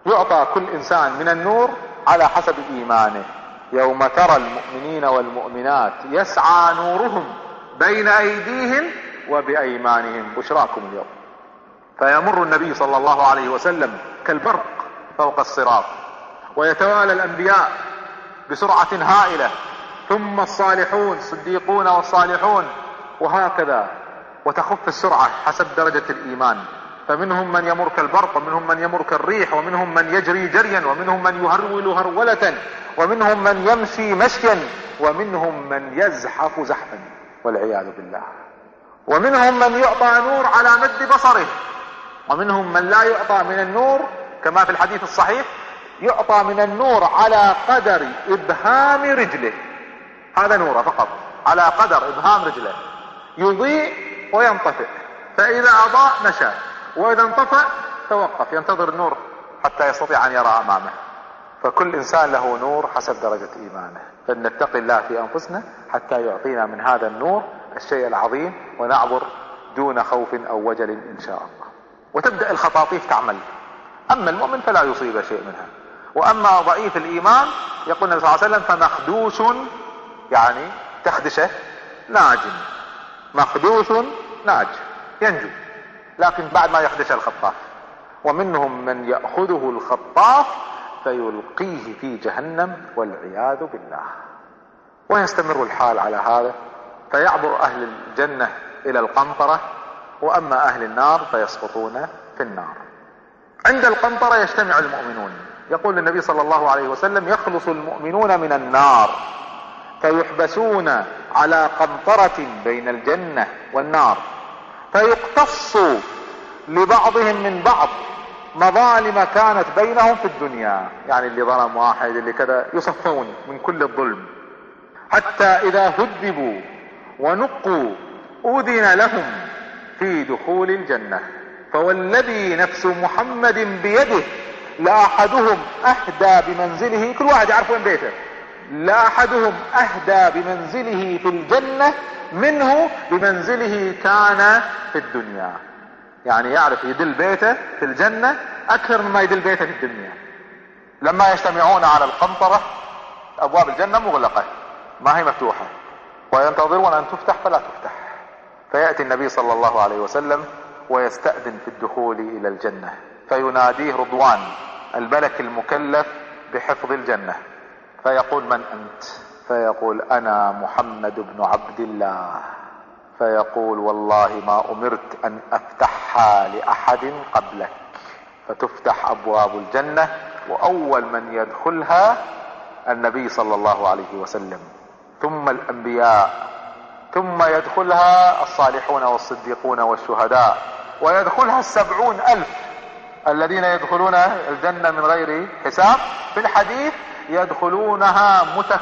يعطى كل انسان من النور على حسب ايمانه. يوم ترى المؤمنين والمؤمنات يسعى نورهم بين ايديهم وبايمانهم بشراكم اليوم. فيمر النبي صلى الله عليه وسلم كالبرق فوق الصراط، ويتوالى الانبياء بسرعة هائلة، ثم الصالحون الصديقون والصالحون، وهكذا، وتخف السرعة حسب درجة الايمان. فمنهم من يمر كالبرق، ومنهم من يمر كالريح، ومنهم من يجري جريا، ومنهم من يهرول هرولة، ومنهم من يمشي مشيا، ومنهم من يزحف زحفا والعياذ بالله. ومنهم من يعطى نور على مد بصره، ومنهم من لا يعطى من النور كما في الحديث الصحيح، يعطى من النور على قدر ابهام رجله. هذا نوره فقط على قدر ابهام رجله، يضيء وينطفئ، فاذا اضاء مشى، واذا انطفأ توقف ينتظر النور حتى يستطيع ان يرى امامه. فكل انسان له نور حسب درجة ايمانه، فلنتقي الله في انفسنا حتى يعطينا من هذا النور الشيء العظيم، ونعبر دون خوف او وجل ان شاء الله. وتبدأ الخطاطيف تعمل. اما المؤمن فلا يصيب شيء منها، واما ضعيف الايمان يقول النبي صلى الله عليه وسلم فمخدوش، يعني تخدشه، ناج. مخدوش ناج، ينجو، لكن بعد ما يخدش الخطاف. ومنهم من يأخذه الخطاف فيلقيه في جهنم والعياذ بالله. ويستمر الحال على هذا، فيعبر اهل الجنة الى القنطرة، واما اهل النار فيسقطون في النار. عند القنطرة يجتمع المؤمنون. يقول النبي صلى الله عليه وسلم يخلص المؤمنون من النار فيحبسون على قنطرة بين الجنة والنار، فيقتص لبعضهم من بعض مظالم كانت بينهم في الدنيا، يعني اللي ظلم واحد اللي كذا يصفون من كل الظلم، حتى اذا هذبوا ونقوا اذن لهم في دخول الجنة. فوالذي نفس محمد بيده لأحدهم اهدى بمنزله، كل واحد يعرف وين بيته، لأحدهم اهدى بمنزله في الجنة منه بمنزله كان في الدنيا. يعني يعرف يدل بيته في الجنة اكثر مما يدل بيته في الدنيا. لما يجتمعون على القنطرة ابواب الجنة مغلقة، ما هي مفتوحة، وينتظرون ان تفتح فلا تفتح. فيأتي النبي صلى الله عليه وسلم ويستأذن في الدخول الى الجنة، فيناديه رضوان الملك المكلف بحفظ الجنة، فيقول من انت؟ فيقول انا محمد بن عبد الله. فيقول والله ما امرت ان افتحها لاحد قبلك. فتفتح ابواب الجنة، واول من يدخلها النبي صلى الله عليه وسلم، ثم الانبياء، ثم يدخلها الصالحون والصديقون والشهداء، ويدخلها 70,000 الذين يدخلون الجنة من غير حساب. في الحديث يدخلونها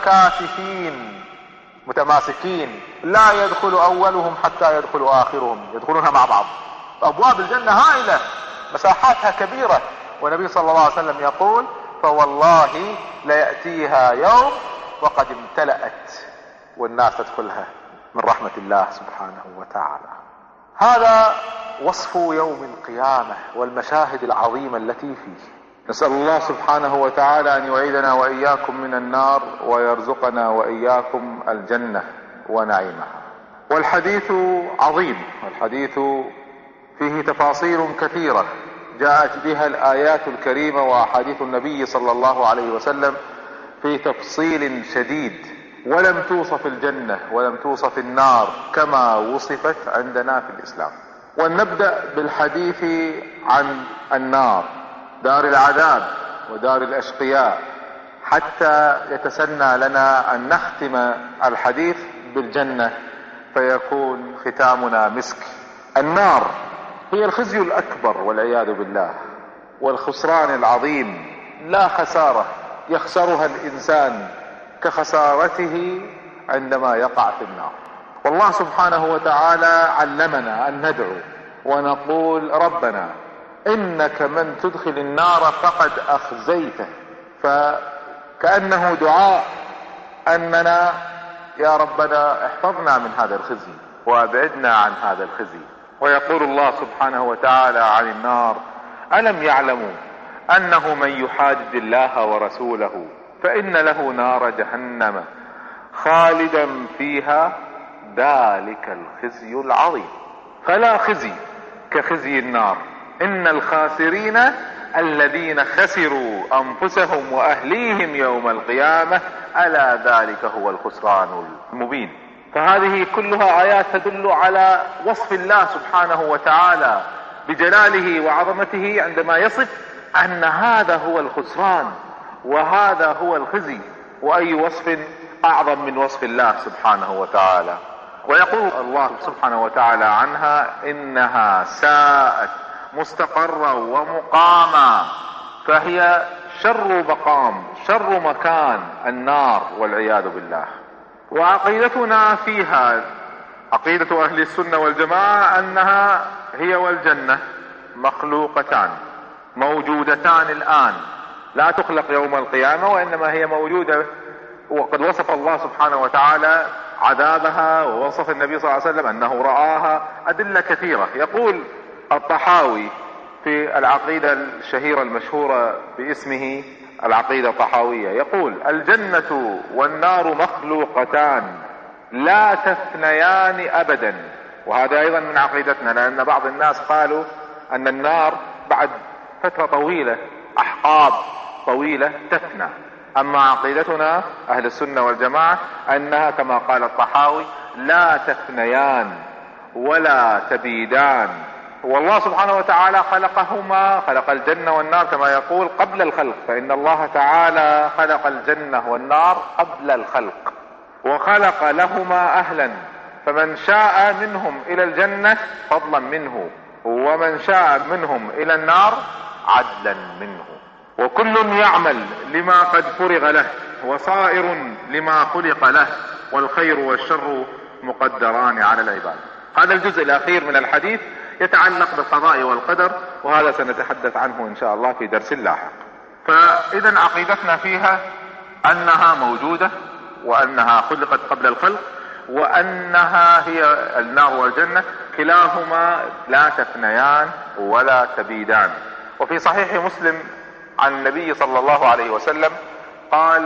متكاتفين متماسكين، لا يدخل اولهم حتى يدخل اخرهم، يدخلونها مع بعض. ابواب الجنة هائلة، مساحاتها كبيرة، والنبي صلى الله عليه وسلم يقول فوالله ليأتيها يوم وقد امتلأت والناس تدخلها من رحمة الله سبحانه وتعالى. هذا وصف يوم القيامة والمشاهد العظيمة التي فيه. نسأل الله سبحانه وتعالى ان يعيذنا واياكم من النار، ويرزقنا واياكم الجنة ونعيمها. والحديث عظيم، والحديث فيه تفاصيل كثيرة جاءت بها الآيات الكريمة واحاديث النبي صلى الله عليه وسلم في تفصيل شديد، ولم توصف الجنة ولم توصف النار كما وصفت عندنا في الإسلام. ونبدأ بالحديث عن النار، دار العذاب ودار الأشقياء، حتى يتسنى لنا أن نختم الحديث بالجنة فيكون ختامنا مسك. النار هي الخزي الأكبر والعياذ بالله، والخسران العظيم، لا خسارة يخسرها الإنسان كخسارته عندما يقع في النار. والله سبحانه وتعالى علمنا أن ندعو ونقول ربنا إنك من تدخل النار فقد أخزيته، فكأنه دعاء أننا يا ربنا احفظنا من هذا الخزي وابعدنا عن هذا الخزي. ويقول الله سبحانه وتعالى عن النار ألم يعلموا انه من يحادد الله ورسوله فان له نار جهنم خالدا فيها ذلك الخزي العظيم. فلا خزي كخزي النار، ان الخاسرين الذين خسروا انفسهم واهليهم يوم القيامة الا ذلك هو الخسران المبين. فهذه كلها ايات تدل على وصف الله سبحانه وتعالى بجلاله وعظمته عندما يصف ان هذا هو الخسران وهذا هو الخزي، واي وصف اعظم من وصف الله سبحانه وتعالى. ويقول الله سبحانه وتعالى عنها انها ساءت مستقرا ومقاما، فهي شر مقام شر مكان النار والعياذ بالله. وعقيدتنا فيها عقيدة اهل السنة والجماعة انها هي والجنة مخلوقتان موجودتان الان، لا تخلق يوم القيامة وانما هي موجودة. وقد وصف الله سبحانه وتعالى عذابها ووصف النبي صلى الله عليه وسلم انه رآها، ادلة كثيرة. يقول الطحاوي في العقيدة الشهيرة المشهورة باسمه العقيدة الطحاوية، يقول الجنة والنار مخلوقتان لا تفنيان ابدا. وهذا ايضا من عقيدتنا، لان بعض الناس قالوا ان النار بعد فترة طويلة احقاب طويلة تفنى. اما عقيدتنا اهل السنة والجماعة انها كما قال الطحاوي لا تفنيان ولا تبيدان. والله سبحانه وتعالى خلقهما، خلق الجنة والنار كما يقول قبل الخلق، فإن الله تعالى خلق الجنة والنار قبل الخلق وخلق لهما أهلا، فمن شاء منهم إلى الجنة فضلا منه ومن شاء منهم إلى النار عدلا منه، وكل يعمل لما قد فرغ له وصائر لما خلق له، والخير والشر مقدران على العباد. هذا الجزء الأخير من الحديث يتعلق بالقضاء والقدر، وهذا سنتحدث عنه ان شاء الله في درس لاحق. فاذا عقيدتنا فيها انها موجودة وانها خلقت قبل الخلق وانها هي النار والجنة كلاهما لا تفنيان ولا تبيدان. وفي صحيح مسلم عن النبي صلى الله عليه وسلم قال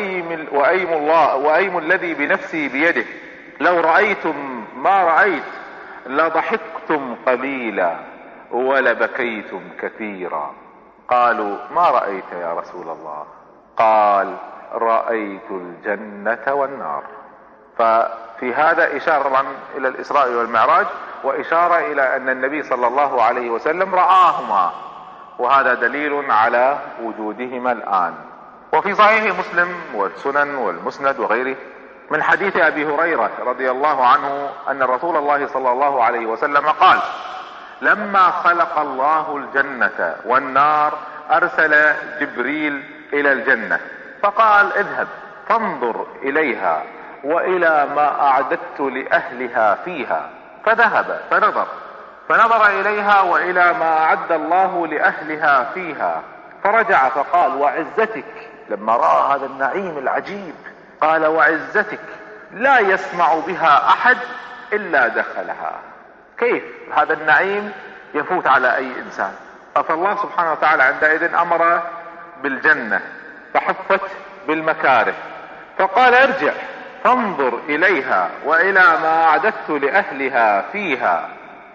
وأيم الذي بنفسي بيده لو رأيتم ما رأيت لضحكتم قليلا ولبكيتم كثيرا. قالوا ما رأيت يا رسول الله؟ قال رأيت الجنة والنار. ففي هذا إشارة إلى الإسراء والمعراج، وإشارة إلى أن النبي صلى الله عليه وسلم رآهما، وهذا دليل على وجودهما الآن. وفي صحيح مسلم والسنن والمسند وغيره من حديث ابي هريرة رضي الله عنه ان رسول الله صلى الله عليه وسلم قال لما خلق الله الجنة والنار ارسل جبريل الى الجنة فقال اذهب فانظر اليها والى ما اعددت لاهلها فيها، فذهب فنظر اليها والى ما اعد الله لاهلها فيها، فرجع فقال وعزتك، لما رأى هذا النعيم العجيب قال وعزتك لا يسمع بها احد الا دخلها. كيف هذا النعيم يفوت على اي انسان؟ فالله سبحانه وتعالى عندئذ امر بالجنة فحفت بالمكاره، فقال ارجع فانظر اليها والى ما اعددت لاهلها فيها،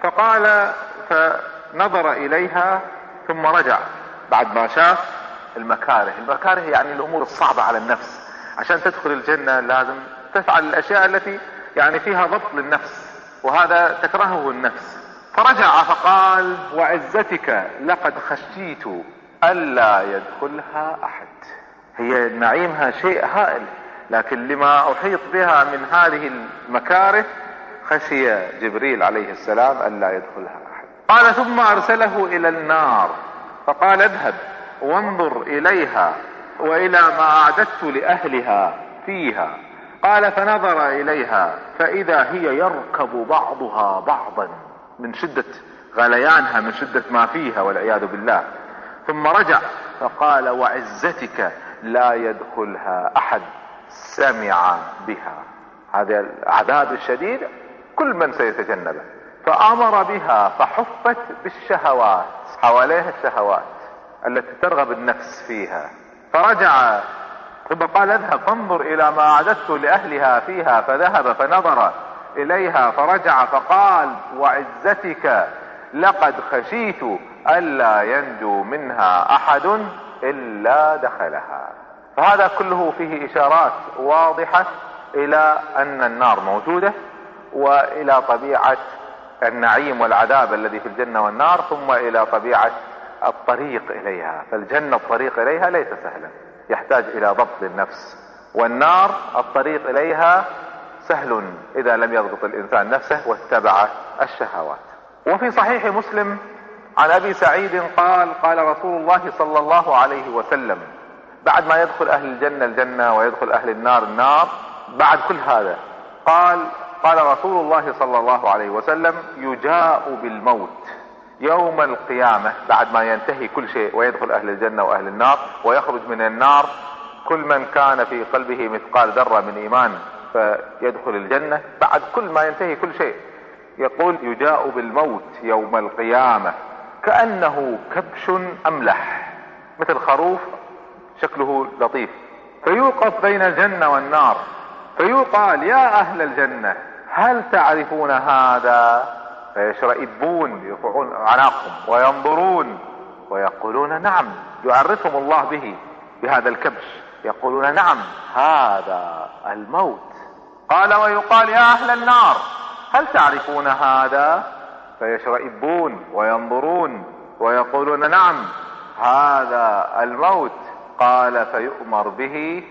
فنظر اليها ثم رجع بعد ما شاف المكاره يعني الامور الصعبة على النفس. عشان تدخل الجنة لازم تفعل الاشياء التي يعني فيها ضبط للنفس، وهذا تكرهه النفس. فرجع فقال وعزتك لقد خشيت الا يدخلها احد. هي نعيمها شيء هائل، لكن لما احيط بها من هذه المكاره خشي جبريل عليه السلام الا يدخلها احد. قال ثم ارسله الى النار فقال اذهب وانظر اليها والى ما اعددت لاهلها فيها. قال فنظر اليها فاذا هي يركب بعضها بعضا من شدة غليانها، من شدة ما فيها والعياذ بالله. ثم رجع فقال وعزتك لا يدخلها احد سمع بها. هذا العذاب الشديد كل من سيتجنبه. فامر بها فحفت بالشهوات، حواليها الشهوات، التي ترغب النفس فيها. فرجع ثم قال اذهب فانظر الى ما اعددت لاهلها فيها، فذهب فنظر اليها فرجع فقال وعزتك لقد خشيت الا ينجو منها احد الا دخلها. فهذا كله فيه اشارات واضحة الى ان النار موجودة، والى طبيعة النعيم والعذاب الذي في الجنة والنار، ثم الى طبيعة الطريق اليها. فالجنة الطريق اليها ليس سهلا، يحتاج الى ضبط للنفس، والنار الطريق اليها سهل اذا لم يضبط الانسان نفسه واتبع الشهوات. وفي صحيح مسلم عن ابي سعيد قال قال رسول الله صلى الله عليه وسلم بعد ما يدخل اهل الجنة الجنة ويدخل اهل النار النار، بعد كل هذا قال رسول الله صلى الله عليه وسلم يجاء بالموت يوم القيامة بعد ما ينتهي كل شيء ويدخل اهل الجنة واهل النار ويخرج من النار كل من كان في قلبه مثقال ذرة من ايمان فيدخل الجنة. بعد كل ما ينتهي كل شيء يقول يجاء بالموت يوم القيامة كأنه كبش املح، مثل خروف شكله لطيف، فيوقف بين الجنة والنار فيقال يا اهل الجنة هل تعرفون هذا؟ فيشرئبون يرفعون اعناقهم وينظرون ويقولون نعم، يعرفهم الله به بهذا الكبش، يقولون نعم هذا الموت. قال ويقال يا اهل النار هل تعرفون هذا؟ فيشرئبون وينظرون ويقولون نعم هذا الموت. قال فيؤمر به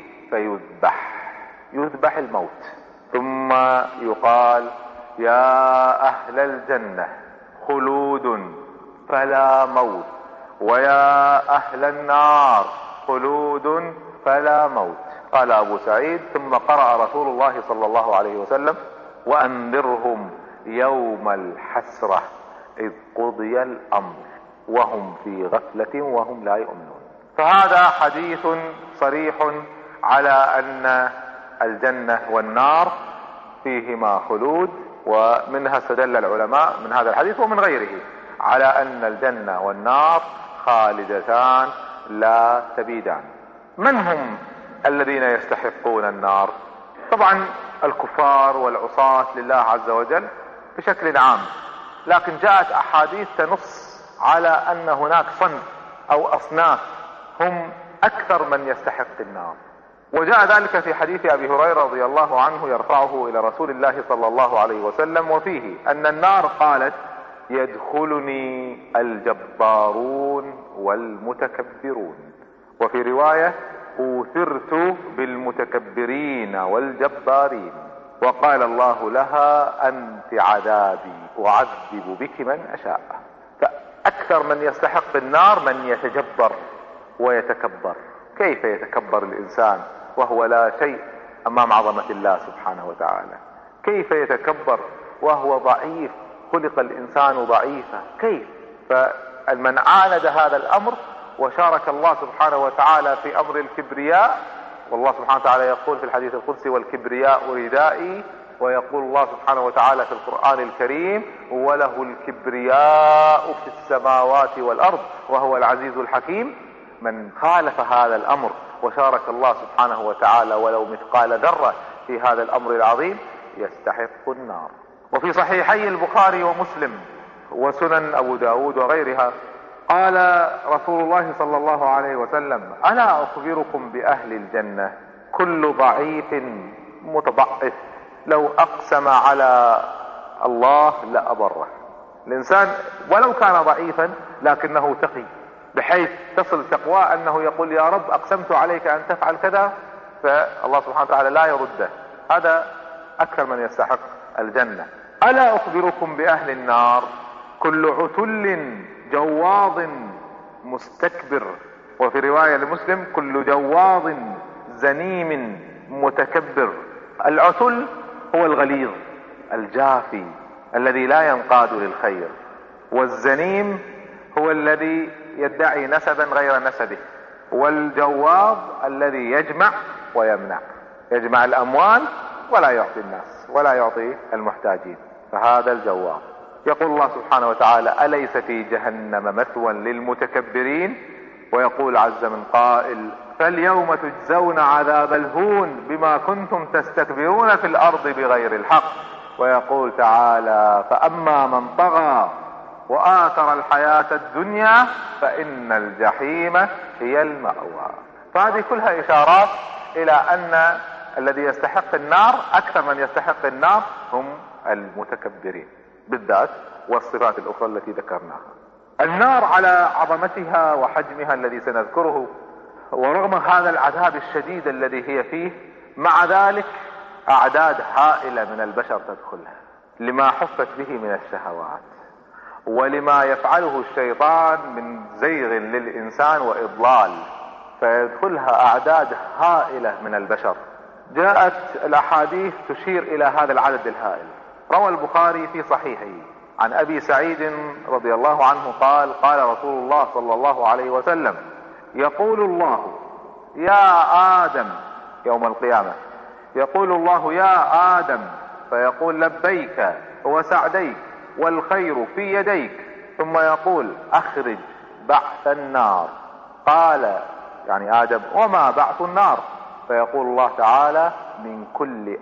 يذبح الموت، ثم يقال يا اهل الجنة خلود فلا موت، ويا اهل النار خلود فلا موت. قال ابو سعيد ثم قرأ رسول الله صلى الله عليه وسلم وانذرهم يوم الحسرة اذ قضي الامر وهم في غفلة وهم لا يؤمنون. فهذا حديث صريح على ان الجنة والنار فيهما خلود، ومنها استدل العلماء من هذا الحديث ومن غيره على ان الجنة والنار خالدتان لا تبيدان. من هم الذين يستحقون النار؟ طبعا الكفار والعصاة لله عز وجل بشكل عام، لكن جاءت احاديث تنص على ان هناك صنف او اصناف هم اكثر من يستحق النار. وجاء ذلك في حديث ابي هريرة رضي الله عنه يرفعه الى رسول الله صلى الله عليه وسلم، وفيه ان النار قالت يدخلني الجبارون والمتكبرون، وفي رواية اوثرت بالمتكبرين والجبارين. وقال الله لها انت عذابي اعذب بك من اشاء. فاكثر من يستحق النار من يتجبر ويتكبر. كيف يتكبر الانسان وهو لا شيء امام عظمة الله سبحانه وتعالى؟ كيف يتكبر وهو ضعيف؟ خلق الانسان ضعيفا. كيف؟ فمن عاند هذا الامر وشارك الله سبحانه وتعالى في امر الكبرياء، والله سبحانه وتعالى يقول في الحديث القدسي والكبرياء ردائي، ويقول الله سبحانه وتعالى في القرآن الكريم وله الكبرياء في السماوات والارض وهو العزيز الحكيم. من خالف هذا الامر وشارك الله سبحانه وتعالى ولو مثقال ذرة في هذا الامر العظيم يستحق النار. وفي صحيحي البخاري ومسلم وسنن ابو داود وغيرها قال رسول الله صلى الله عليه وسلم الا اخبركم باهل الجنة كل ضعيف متضعف لو اقسم على الله لأبره. الانسان ولو كان ضعيفا لكنه تقي، بحيث تصل تقوى انه يقول يا رب اقسمت عليك ان تفعل كذا، فالله سبحانه وتعالى لا يرده. هذا اكثر من يستحق الجنة. الا اخبركم باهل النار كل عتل جواظ مستكبر، وفي رواية لمسلم كل جواظ زنيم متكبر. العتل هو الغليظ الجافي الذي لا ينقاد للخير، والزنيم هو الذي يدعي نسبا غير نسبه، والجواظ الذي يجمع ويمنع، يجمع الاموال ولا يعطي الناس ولا يعطي المحتاجين، فهذا الجواظ. يقول الله سبحانه وتعالى أليس في جهنم مثوى للمتكبرين ويقول عز من قائل: فاليوم تجزون عذاب الهون بما كنتم تستكبرون في الارض بغير الحق. ويقول تعالى: فاما من طغى وآثر الحياة الدنيا فإن الجحيم هي المأوى. فهذه كلها إشارات إلى أن الذي يستحق النار أكثر من يستحق النار هم المتكبرين بالذات، والصفات الأخرى التي ذكرناها. النار على عظمتها وحجمها الذي سنذكره، ورغم هذا العذاب الشديد الذي هي فيه، مع ذلك أعداد هائلة من البشر تدخلها لما حفت به من الشهوات، ولما يفعله الشيطان من زيغ للإنسان وإضلال، فيدخلها أعداد هائلة من البشر. جاءت الأحاديث تشير إلى هذا العدد الهائل. روى البخاري في صحيحه عن أبي سعيد رضي الله عنه قال: قال رسول الله صلى الله عليه وسلم: يقول الله يا آدم يوم القيامة، يقول الله يا آدم فيقول: لبيك وسعديك والخير في يديك، ثم يقول: اخرج بعث النار. قال يعني آدم: وما بعث النار؟ فيقول الله تعالى: من كل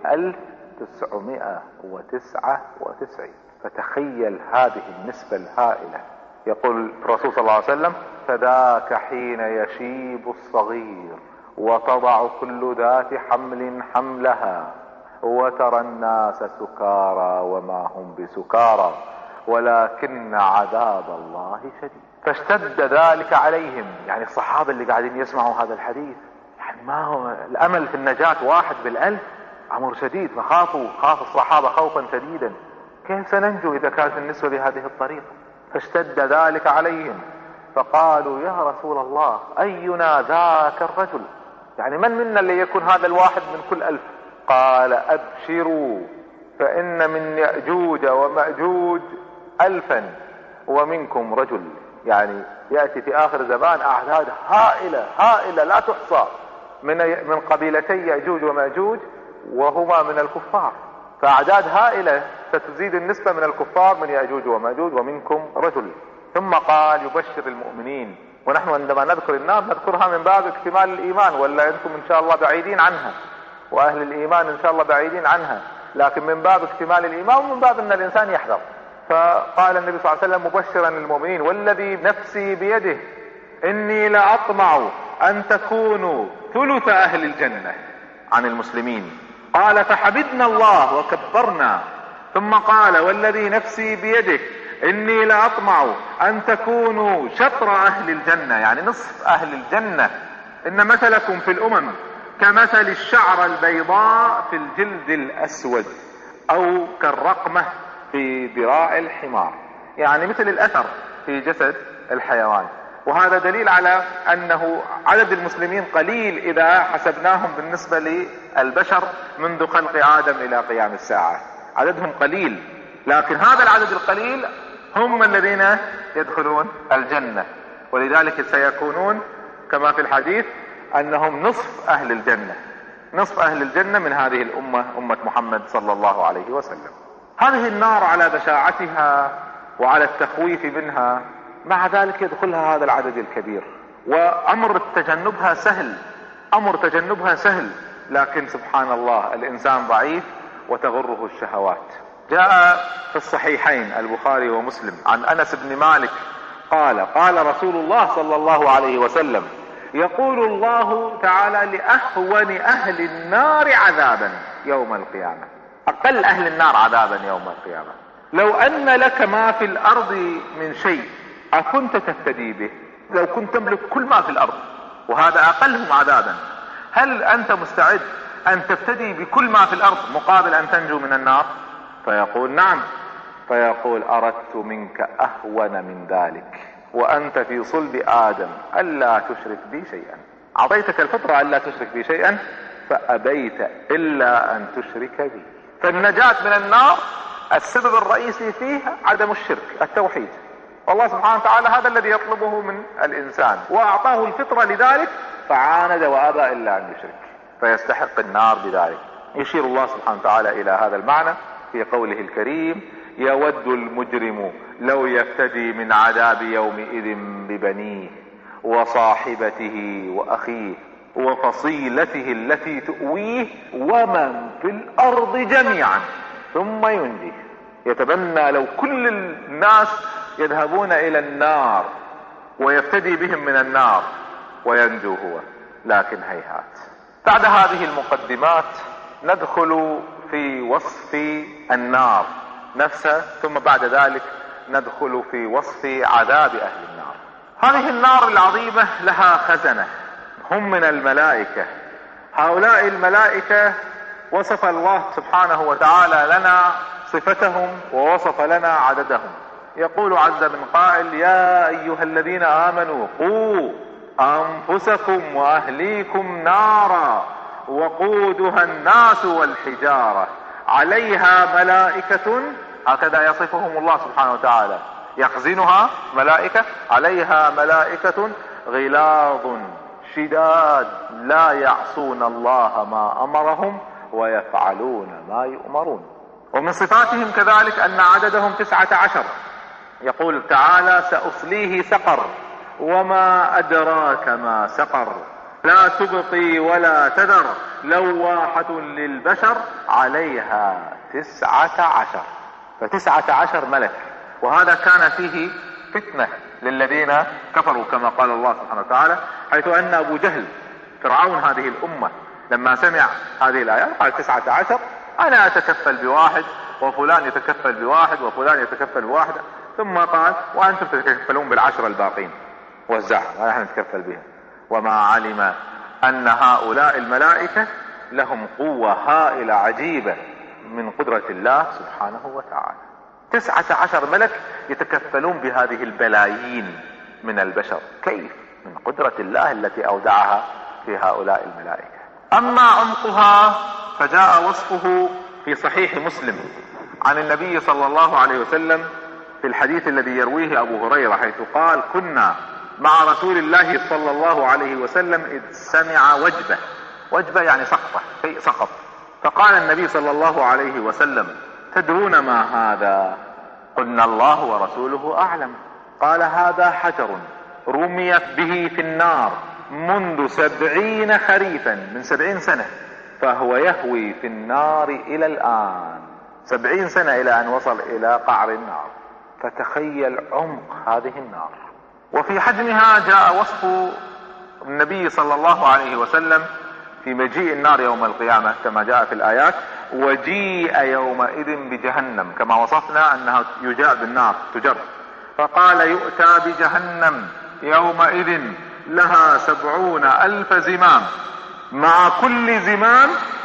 1999. فتخيل هذه النسبة الهائلة. يقول الرسول صلى الله عليه وسلم: فذاك حين يشيب الصغير وتضع كل ذات حمل حملها وترى الناس سكارى وما هم بسكارى ولكن عذاب الله شديد. فاشتد ذلك عليهم، يعني الصحابة اللي قاعدين يسمعوا هذا الحديث، يعني ما هو الأمل في النجاة 1 بالألف، أمر شديد. خاف الصحابة خوفا شديدا، كيف سننجو إذا كانت النسبة بهذه الطريقة؟ فاشتد ذلك عليهم فقالوا: يا رسول الله أينا ذاك الرجل؟ يعني من منا اللي يكون هذا الواحد من كل 1000؟ قال: أبشروا فإن من يأجوج ومأجوج 1000 ومنكم رجل. يعني يأتي في آخر زمان أعداد هائلة لا تحصى من قبيلتي يأجوج ومأجوج، وهما من الكفار. فأعداد هائلة ستزيد النسبة من الكفار من يأجوج ومأجوج ومنكم رجل. ثم قال يبشر المؤمنين. ونحن عندما نذكر النار نذكرها من باب اكتمال الإيمان، ولا أنتم إن شاء الله بعيدين عنها، وأهل الإيمان إن شاء الله بعيدين عنها، لكن من باب اكتمال الإيمان ومن باب أن الإنسان يحذر. فقال النبي صلى الله عليه وسلم مبشرا للمؤمنين: والذي نفسي بيده إني لأطمع أن تكونوا ثلث أهل الجنة عن المسلمين. قال: فحمدنا الله وكبرنا. ثم قال: والذي نفسي بيده إني لأطمع أن تكونوا شطر أهل الجنة، يعني نصف أهل الجنة. إن مثلكم في الأمم كمثل الشعر البيضاء في الجلد الأسود، أو كالرقمة في ذراع الحمار، يعني مثل الأثر في جسد الحيوان. وهذا دليل على أنه عدد المسلمين قليل إذا حسبناهم بالنسبة للبشر منذ خلق آدم إلى قيام الساعة، عددهم قليل، لكن هذا العدد القليل هم الذين يدخلون الجنة. ولذلك سيكونون كما في الحديث أنهم نصف أهل الجنة، نصف أهل الجنة من هذه الأمة، أمة محمد صلى الله عليه وسلم. هذه النار على بشاعتها وعلى التخويف منها، مع ذلك يدخلها هذا العدد الكبير، وأمر تجنبها سهل، أمر تجنبها سهل، لكن سبحان الله الإنسان ضعيف وتغره الشهوات. جاء في الصحيحين البخاري ومسلم عن أنس بن مالك قال: قال رسول الله صلى الله عليه وسلم: يقول الله تعالى لأهون أهل النار عذابا يوم القيامة، أقل أهل النار عذابا يوم القيامة: لو أن لك ما في الأرض من شيء أكنت تفتدي به؟ لو كنت تملك كل ما في الأرض، وهذا أقلهم عذابا، هل أنت مستعد أن تفتدي بكل ما في الأرض مقابل أن تنجو من النار؟ فيقول: نعم. فيقول: أردت منك أهون من ذلك وأنت في صلب آدم ألا تشرك بي شيئا. أعطيتك الفطرة ألا تشرك بي شيئا فأبيت إلا أن تشرك بي. فالنجاة من النار السبب الرئيسي فيها عدم الشرك، التوحيد. والله سبحانه وتعالى هذا الذي يطلبه من الإنسان، وأعطاه الفطرة لذلك فعاند وأبى إلا أن يشرك، فيستحق النار بذلك. يشير الله سبحانه وتعالى إلى هذا المعنى في قوله الكريم: يود المجرم لو يفتدي من عذاب يومئذ ببنيه وصاحبته وأخيه وفصيلته التي تؤويه ومن في الأرض جميعا ثم ينجيه. يتبنى لو كل الناس يذهبون إلى النار ويفتدي بهم من النار وينجو هو، لكن هيهات. بعد هذه المقدمات ندخل في وصف النار نفسه، ثم بعد ذلك ندخل في وصف عذاب أهل النار. هذه النار العظيمة لها خزنة، هم من الملائكة. هؤلاء الملائكة وصف الله سبحانه وتعالى لنا صفتهم ووصف لنا عددهم. يقول عز من قائل: يا أيها الذين آمنوا قوا أنفسكم وأهليكم نارا وقودها الناس والحجارة عليها ملائكة. هكذا يصفهم الله سبحانه وتعالى: يخزنها ملائكة، عليها ملائكة غلاظ شداد لا يعصون الله ما أمرهم ويفعلون ما يؤمرون. ومن صفاتهم كذلك أن عددهم 19. يقول تعالى: سأصليه سقر وما أدراك ما سقر لا تبقي ولا تذر لواحة للبشر عليها 19. ف19 ملك. وهذا كان فيه فتنة للذين كفروا كما قال الله سبحانه وتعالى، حيث أن أبو جهل فرعون هذه الأمة لما سمع هذه الآيات قال: 19 أنا أتكفل بواحد وفلان يتكفل بواحد وفلان يتكفل بواحد. ثم قال: وأنتم تتكفلون بالعشرة الباقين، وزعهم ونحن نتكفل بهم. وما علم أن هؤلاء الملائكة لهم قوة هائلة عجيبة من قدرة الله سبحانه وتعالى. 19 ملك يتكفلون بهذه البلايين من البشر. كيف؟ من قدرة الله التي أودعها في هؤلاء الملائكة. أما عمقها فجاء وصفه في صحيح مسلم عن النبي صلى الله عليه وسلم في الحديث الذي يرويه أبو هريرة، حيث قال: كنا مع رسول الله صلى الله عليه وسلم إذ سمع وجبة يعني سقطة، شيء سقط. فقال النبي صلى الله عليه وسلم: تدرون ما هذا؟ قلنا: الله ورسوله أعلم. قال: هذا حجر رميت به في النار منذ 70 خريفا، من 70 سنة، فهو يهوي في النار إلى الآن. 70 سنة إلى أن وصل إلى قعر النار. فتخيل عمق هذه النار. وفي حجمها جاء وصف النبي صلى الله عليه وسلم في مجيء النار يوم القيامة كما جاء في الآيات: وجيء يومئذ بجهنم، كما وصفنا أنها يجاء بالنار تجر. فقال: يؤتى بجهنم يومئذ لها 70,000 زمام، مع كل زمام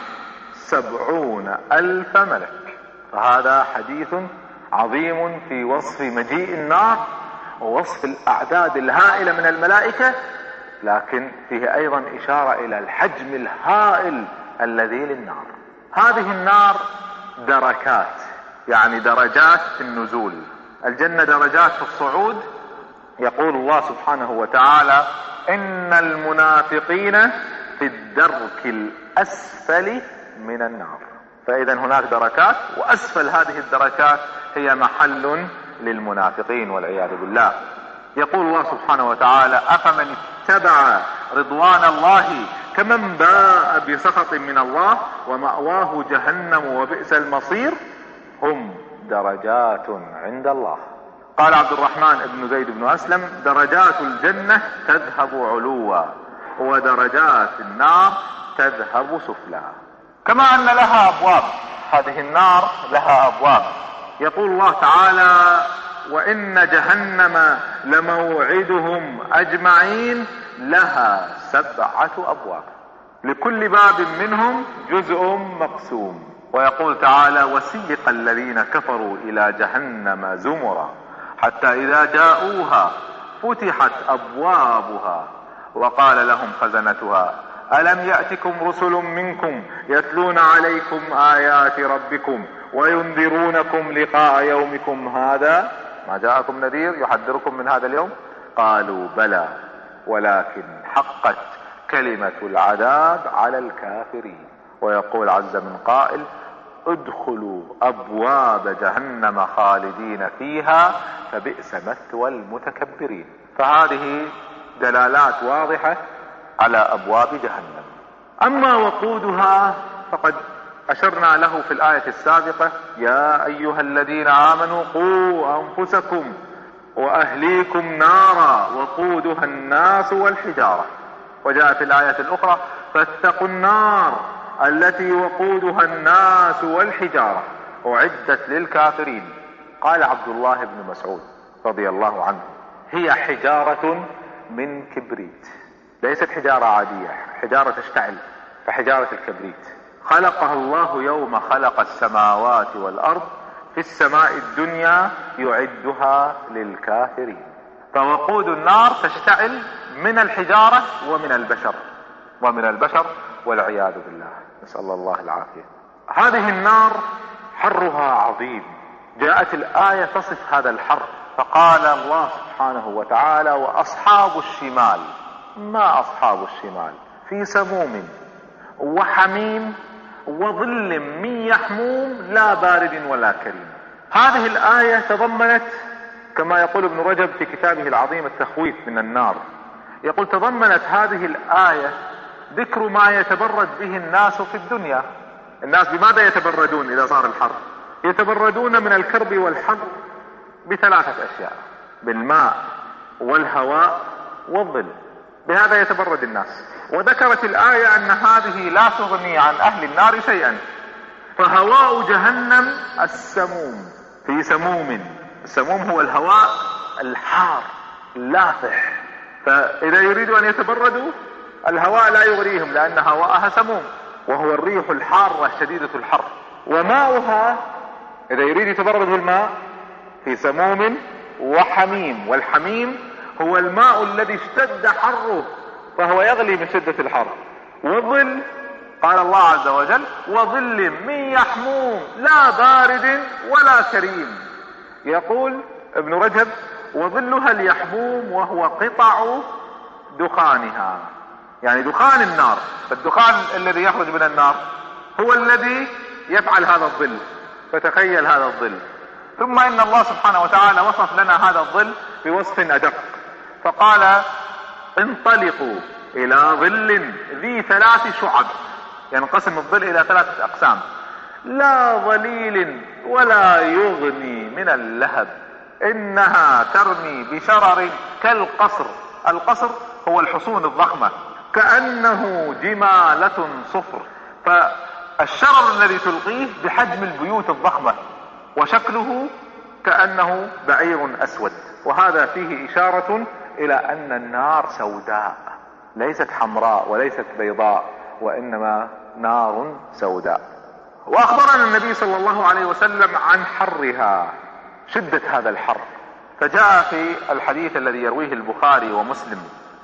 70,000 ملك. فهذا حديث عظيم في وصف مجيء النار ووصف الأعداد الهائلة من الملائكة، لكن فيه أيضا إشارة إلى الحجم الهائل الذي للنار. هذه النار دركات، يعني درجات في النزول. الجنة درجات في الصعود. يقول الله سبحانه وتعالى: إن المنافقين في الدرك الأسفل من النار. فإذا هناك دركات، وأسفل هذه الدركات هي محل للمنافقين والعياذ بالله. يقول الله سبحانه وتعالى: أفمن اتبع رضوان الله كمن باء بسخط من الله ومأواه جهنم وبئس المصير هم درجات عند الله. قال عبد الرحمن بن زيد بن أسلم: درجات الجنة تذهب علوا ودرجات النار تذهب سفلا. كما أن لها أبواب، هذه النار لها أبواب. يقول الله تعالى: وإن جهنم لموعدهم أجمعين لها 7 أبواب لكل باب منهم جزء مقسوم. ويقول تعالى: وسيق الذين كفروا إلى جهنم زمرا حتى إذا جاءوها فتحت أبوابها وقال لهم خزنتها ألم يأتكم رسل منكم يتلون عليكم آيات ربكم وينذرونكم لقاء يومكم هذا ما جاءكم نذير يحذركم من هذا اليوم؟ قالوا بلى ولكن حقت كلمة العذاب على الكافرين. ويقول عز من قائل: ادخلوا أبواب جهنم خالدين فيها فبئس مثوى المتكبرين. فهذه دلالات واضحة على أبواب جهنم. أما وقودها فقد أشرنا له في الآية السابقة: يا أيها الذين آمنوا قوا أنفسكم وأهليكم نارا وقودها الناس والحجارة. وجاء في الآية الأخرى: فاتقوا النار التي وقودها الناس والحجارة أعدت للكافرين. قال عبد الله بن مسعود رضي الله عنه: هي حجارة من كبريت، ليست حجارة عادية، حجارة تشتعل كحجارة الكبريت، خلقها الله يوم خلق السماوات والأرض في السماء الدنيا يعدها للكافرين. فوقود النار تشتعل من الحجارة ومن البشر والعياذ بالله، نسأل الله العافية. هذه النار حرها عظيم. جاءت الآية تصف هذا الحر، فقال الله سبحانه وتعالى: وأصحاب الشمال. ما أصحاب الشمال؟ في سموم وحميم وظل من يحموم لا بارد ولا كريم. هذه الآية تضمنت، كما يقول ابن رجب في كتابه العظيم التخويف من النار، يقول: تضمنت هذه الآية ذكر ما يتبرد به الناس في الدنيا. الناس بماذا يتبردون إذا صار الحر؟ يتبردون من الكرب والحر بثلاثة أشياء: بالماء والهواء والظل. بهذا يتبرد الناس. وذكرت الآية أن هذه لا تغني عن أهل النار شيئا. فهواء جهنم السموم، في سموم. السموم هو الهواء الحار اللافح، فإذا يريدوا أن يتبردوا الهواء لا يغريهم لأن هواءها سموم، وهو الريح الحارة شديدة الحر. وماؤها إذا يريد يتبرد بالماء في سموم وحميم. والحميم هو الماء الذي اشتد حره فهو يغلي من شدة الحر. وظل، قال الله عز وجل: وظل من يحموم لا بارد ولا كريم. يقول ابن رجب: وظلها اليحموم وهو قطع دخانها، يعني دخان النار. فالدخان الذي يخرج من النار هو الذي يفعل هذا الظل. فتخيل هذا الظل. ثم إن الله سبحانه وتعالى وصف لنا هذا الظل بوصف أدق، فقال: انطلقوا إلى ظل ذي 3 شعب. ينقسم الظل إلى 3 أقسام: لا ظليل ولا يغني من اللهب إنها ترمي بشرر كالقصر. القصر هو الحصون الضخمة، كأنه جمالة صفر. فالشرر الذي تلقيه بحجم البيوت الضخمة، وشكله كأنه بعير أسود. وهذا فيه إشارة إلى أن النار سوداء، ليست حمراء وليست بيضاء، وإنما نار سوداء. وأخبرنا النبي صلى الله عليه وسلم عن حرها، شدة هذا الحر. فجاء في الحديث الذي يرويه البخاري ومسلم: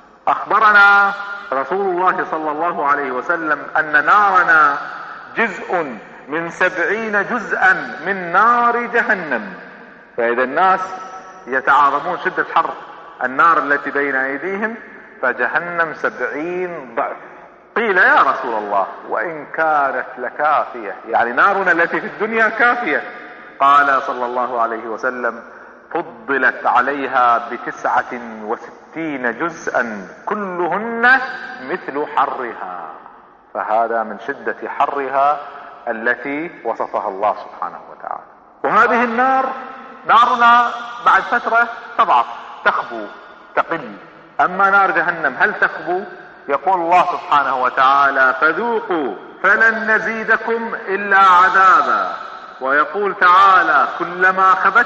أخبرنا رسول الله صلى الله عليه وسلم أن نارنا جزء من 70 جزءا من نار جهنم. فإذا الناس يتعاظمون شدة حر النار التي بين أيديهم، فجهنم 70 ضعف. قيل: يا رسول الله وإن كانت لكافية، يعني نارنا التي في الدنيا كافية. قال صلى الله عليه وسلم: فضلت عليها ب69 جزءا كلهن مثل حرها. فهذا من شدة حرها التي وصفها الله سبحانه وتعالى. وهذه النار، نارنا بعد فترة تضعف، تخبو، تقل. أما نار جهنم هل تخبو؟ يقول الله سبحانه وتعالى: فذوقوا فلن نزيدكم إلا عذابا. ويقول تعالى: كلما خبت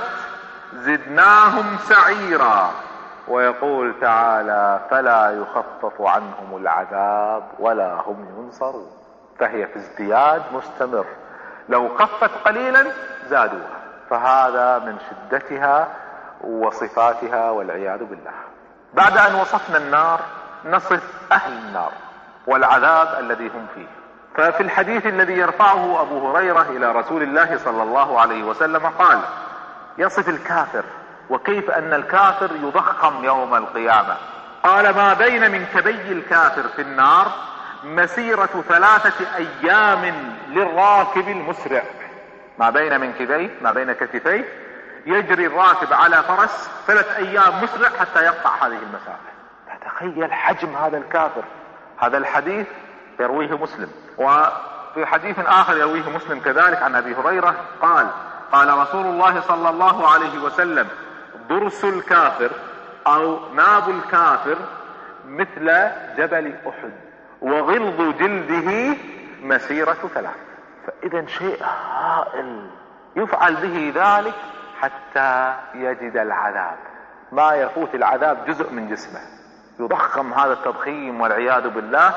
زدناهم سعيرا. ويقول تعالى: فلا يخفف عنهم العذاب ولا هم ينصرون. فهي في ازدياد مستمر، لو خفت قليلا زادوها. فهذا من شدتها وصفاتها والعياذ بالله. بعد أن وصفنا النار نصف أهل النار والعذاب الذي هم فيه. ففي الحديث الذي يرفعه أبو هريرة إلى رسول الله صلى الله عليه وسلم قال: يصف الكافر وكيف أن الكافر يضخم يوم القيامة. قال: ما بين منكبي الكافر في النار مسيرة 3 أيام للراكب المسرع. ما بين منكبيه، ما بين كتفيه، يجري الراكب على فرس 3 أيام مسرع حتى يقطع هذه المسافة. تخيل حجم هذا الكافر. هذا الحديث يرويه مسلم، وفي حديث آخر يرويه مسلم كذلك عن أبي هريرة قال قال رسول الله صلى الله عليه وسلم: ضرس الكافر أو ناب الكافر مثل جبل أحد، وغلظ جلده مسيرة 3. فإذا شيء هائل يفعل به ذلك حتى يجد العذاب، ما يفوت العذاب جزء من جسمه، يضخم هذا التضخيم والعياذ بالله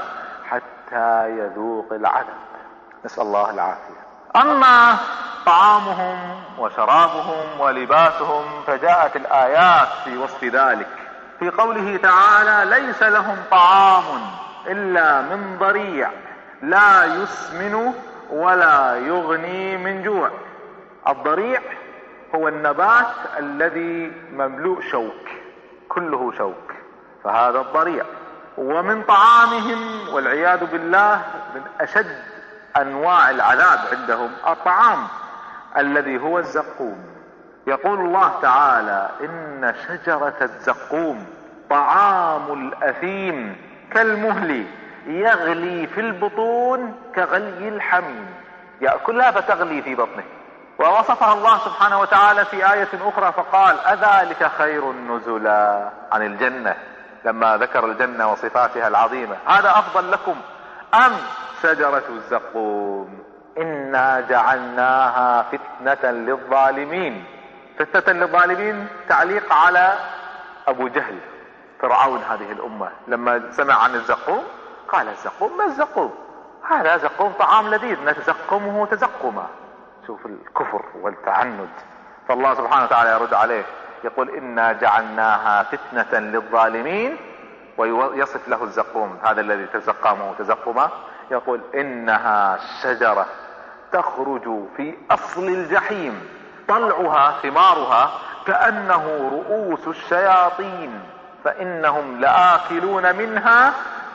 حتى يذوق العذاب، نسأل الله العافية. أما طعامهم وشرابهم ولباسهم فجاءت الآيات في وصف ذلك في قوله تعالى: ليس لهم طعام إلا من ضريع لا يسمن ولا يغني من جوع. الضريع هو النبات الذي مملوء شوك، كله شوك، فهذا الضريع. ومن طعامهم والعياذ بالله من أشد أنواع العذاب عندهم الطعام الذي هو الزقوم. يقول الله تعالى: إن شجرة الزقوم طعام الأثيم كالمهل يغلي في البطون كغلي الحميم. يأكلها فتغلي في بطنه. ووصفها الله سبحانه وتعالى في آية أخرى فقال: أذلك خير نزلا عن الجنة، لما ذكر الجنة وصفاتها العظيمة: هذا أفضل لكم أم شجرة الزقوم إنا جعلناها فتنة للظالمين. فتنة للظالمين تعليق على أبو جهل فرعون هذه الأمة، لما سمع عن الزقوم قال: الزقوم ما الزقوم؟ هذا زقوم طعام لذيذ نتزقمه تزقما. شوف الكفر والتعنت. فالله سبحانه وتعالى يرد عليه يقول: إنا جعلناها فتنة للظالمين، ويصف له الزقوم هذا الذي تزقمه تزقما، يقول: إنها شجرة تخرج في أصل الجحيم طلعها ثمارها كأنه رؤوس الشياطين فإنهم لآكلون منها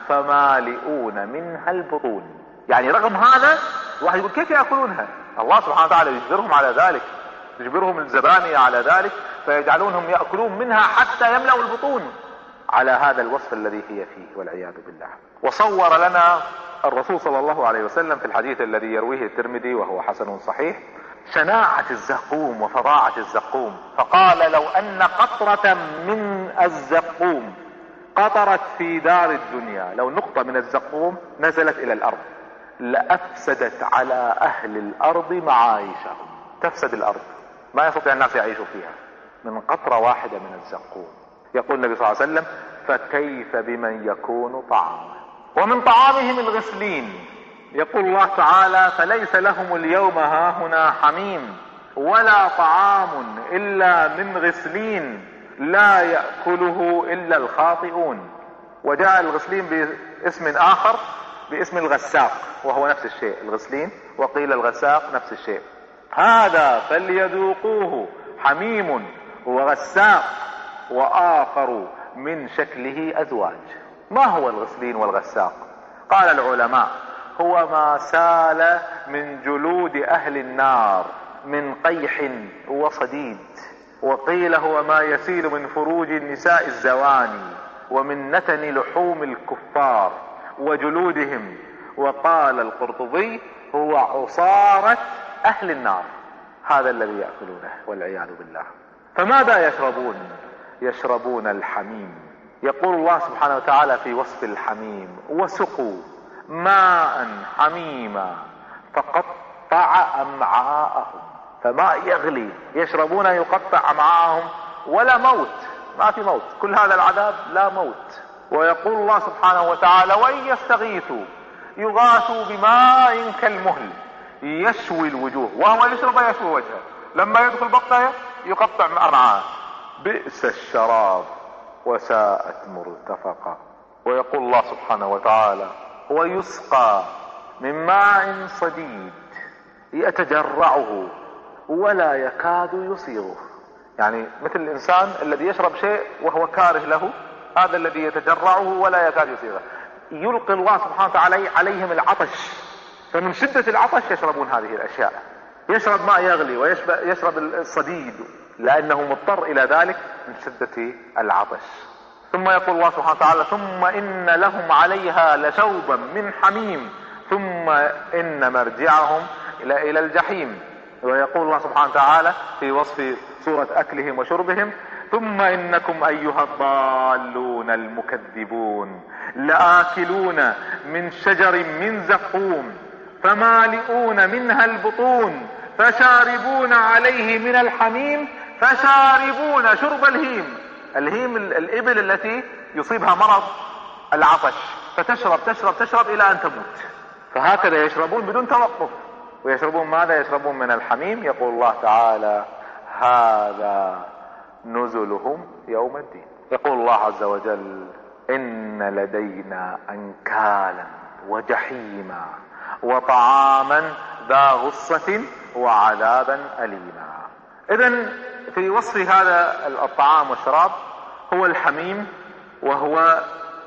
فمالئون منها البطون. يعني رغم هذا واحد يقول: كيف يأكلونها؟ الله سبحانه وتعالى يجبرهم على ذلك، يجبرهم الزبانية على ذلك، فيجعلونهم يأكلون منها حتى يملأوا البطون على هذا الوصف الذي هي فيه والعياذ بالله. وصور لنا الرسول صلى الله عليه وسلم في الحديث الذي يرويه الترمذي وهو حسن صحيح شناعة الزقوم وفظاعة الزقوم، فقال: لو أن قطرة من الزقوم قطرت في دار الدنيا، لو نقطة من الزقوم نزلت إلى الأرض لأفسدت على أهل الأرض معايشهم. تفسد الأرض، ما يستطيع الناس يعيشوا فيها من قطرة واحدة من الزقوم. يقول النبي صلى الله عليه وسلم: فكيف بمن يكون طعامه. ومن طعامهم الغسلين. يقول الله تعالى: فليس لهم اليوم هاهنا حميم ولا طعام إلا من غسلين لا يأكله إلا الخاطئون. وجاء الغسلين باسم آخر باسم الغساق، وهو نفس الشيء، الغسلين وقيل الغساق نفس الشيء. هذا فليذوقوه حميم وغساق وآخر من شكله أزواج. ما هو الغسلين والغساق؟ قال العلماء: هو ما سال من جلود أهل النار من قيح وصديد. وقيل هو ما يسيل من فروج النساء الزواني ومن نتن لحوم الكفار وجلودهم. وقال القرطبي: هو عصارة أهل النار، هذا الذي يأكلونه والعياذ بالله. فماذا يشربون؟ يشربون الحميم. يقول الله سبحانه وتعالى في وصف الحميم: وسقوا ماء حميما فقطع أمعاءهم. فماء يغلي يشربون يقطع أمعاءهم ولا موت، ما في موت، كل هذا العذاب لا موت. ويقول الله سبحانه وتعالى: وإن يستغيثوا يغاثوا بماء كالمهل يشوي الوجوه. وهو يشرب يشوي وجهه، لما يدخل بطنه يقطع أمعاءه. بئس الشراب وساءت مرتفقا. ويقول الله سبحانه وتعالى: ويسقى من ماء صديد يتجرعه ولا يكاد يصيغه. يعني مثل الإنسان الذي يشرب شيء وهو كاره له، هذا الذي يتجرعه ولا يكاد يصيغه. يلقي الله سبحانه وتعالى عليهم العطش، فمن شدة العطش يشربون هذه الأشياء. يشرب ماء يغلي ويشرب الصديد لأنه مضطر إلى ذلك من شدة العطش. ثم يقول الله سبحانه وتعالى ثم إن لهم عليها لشوبا من حميم ثم إن مرجعهم إلى الجحيم. ويقول الله سبحانه وتعالى في وصف صورة أكلهم وشربهم ثم إنكم أيها الضالون المكذبون لآكلون من شجر من زقوم فمالئون منها البطون فشاربون عليه من الحميم فشاربون شرب الهيم. الهيم الإبل التي يصيبها مرض العطش فتشرب تشرب تشرب إلى أن تموت. فهكذا يشربون بدون توقف. ويشربون ماذا؟ يشربون من الحميم. يقول الله تعالى هذا نزلهم يوم الدين. يقول الله عز وجل إن لدينا أنكالا وجحيما وطعاما ذا غصة وعذابا أليما. إذن في وصف هذا الطعام والشراب هو الحميم، وهو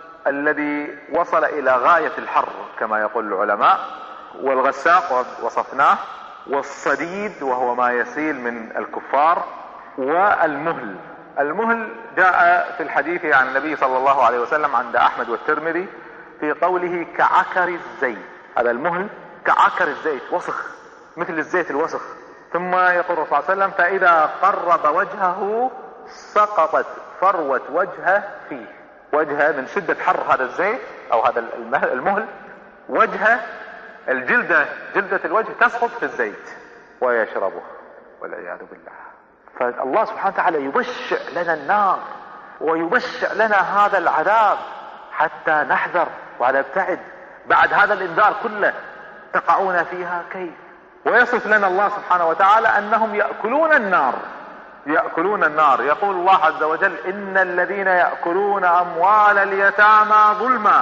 الذي وصل إلى غاية الحر كما يقول العلماء، والغساق وصفناه، والصديد وهو ما يسيل من الكفار، والمهل. المهل جاء في الحديث عن النبي صلى الله عليه وسلم عند أحمد والترمذي في قوله كعكر الزيت. هذا المهل كعكر الزيت، وسخ مثل الزيت الوسخ. ثم يقول الرسول صلى الله عليه وسلم فإذا قرب وجهه سقطت فروة وجهه فيه. وجهه من شدة حر هذا الزيت أو هذا المهل، وجهه جلدة الوجه تسقط في الزيت ويشربه والعياذ بالله. فالله سبحانه وتعالى يبشع لنا النار ويبشع لنا هذا العذاب حتى نحذر ونبتعد. بعد هذا الإنذار كله تقعون فيها كيف؟ ويصف لنا الله سبحانه وتعالى أنهم يأكلون النار. يأكلون النار. يقول الله عز وجل إن الذين يأكلون أموال اليتامى ظلما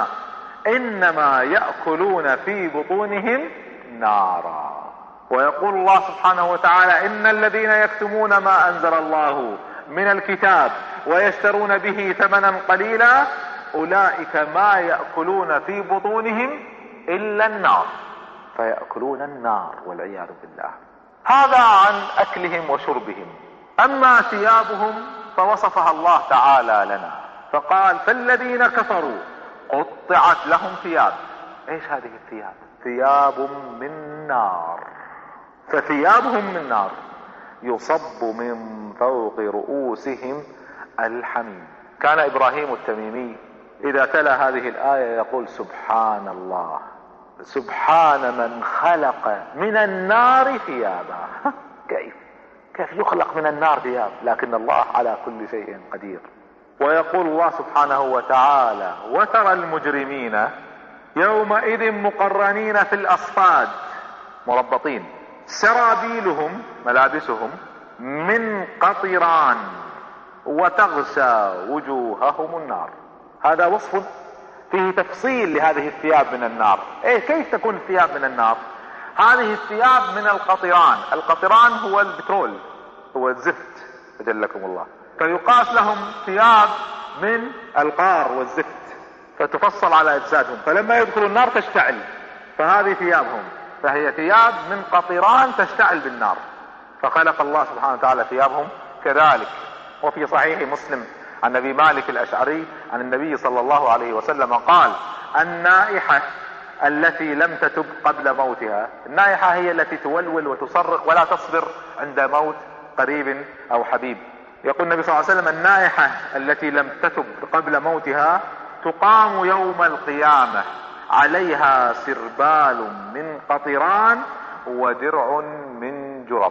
إنما يأكلون في بطونهم نارا. ويقول الله سبحانه وتعالى إن الذين يكتمون ما أنزل الله من الكتاب ويشترون به ثمنا قليلا أولئك ما يأكلون في بطونهم إلا النار. فيأكلون النار والعياذ بالله. هذا عن أكلهم وشربهم. أما ثيابهم فوصفها الله تعالى لنا فقال فالذين كفروا قطعت لهم ثياب. ايش هذه الثياب؟ ثياب من نار. فثيابهم من نار يصب من فوق رؤوسهم الحميم. كان إبراهيم التميمي إذا تلا هذه الآية يقول سبحان الله، سبحان من خلق من النار ثيابا. كيف يخلق من النار ثياب؟ لكن الله على كل شيء قدير. ويقول الله سبحانه وتعالى وترى المجرمين يومئذ مقرنين في الأصفاد مربطين سرابيلهم ملابسهم من قطران وتغشى وجوههم النار. هذا وصف فيه تفصيل لهذه الثياب من النار. كيف تكون الثياب من النار؟ هذه الثياب من القطران. القطران هو البترول، هو الزفت أجلكم الله. فيقاس لهم ثياب من القار والزفت فتفصل على أجسادهم، فلما يدخلوا النار تشتعل. فهذه ثيابهم، فهي ثياب من قطران تشتعل بالنار. فخلق الله سبحانه وتعالى ثيابهم كذلك. وفي صحيح مسلم عن أبي مالك الأشعري عن النبي صلى الله عليه وسلم قال النائحة التي لم تتب قبل موتها. النائحة هي التي تولول وتصرخ ولا تصبر عند موت قريب أو حبيب. يقول النبي صلى الله عليه وسلم النائحة التي لم تتب قبل موتها تقام يوم القيامة عليها سربال من قطران ودرع من جرب.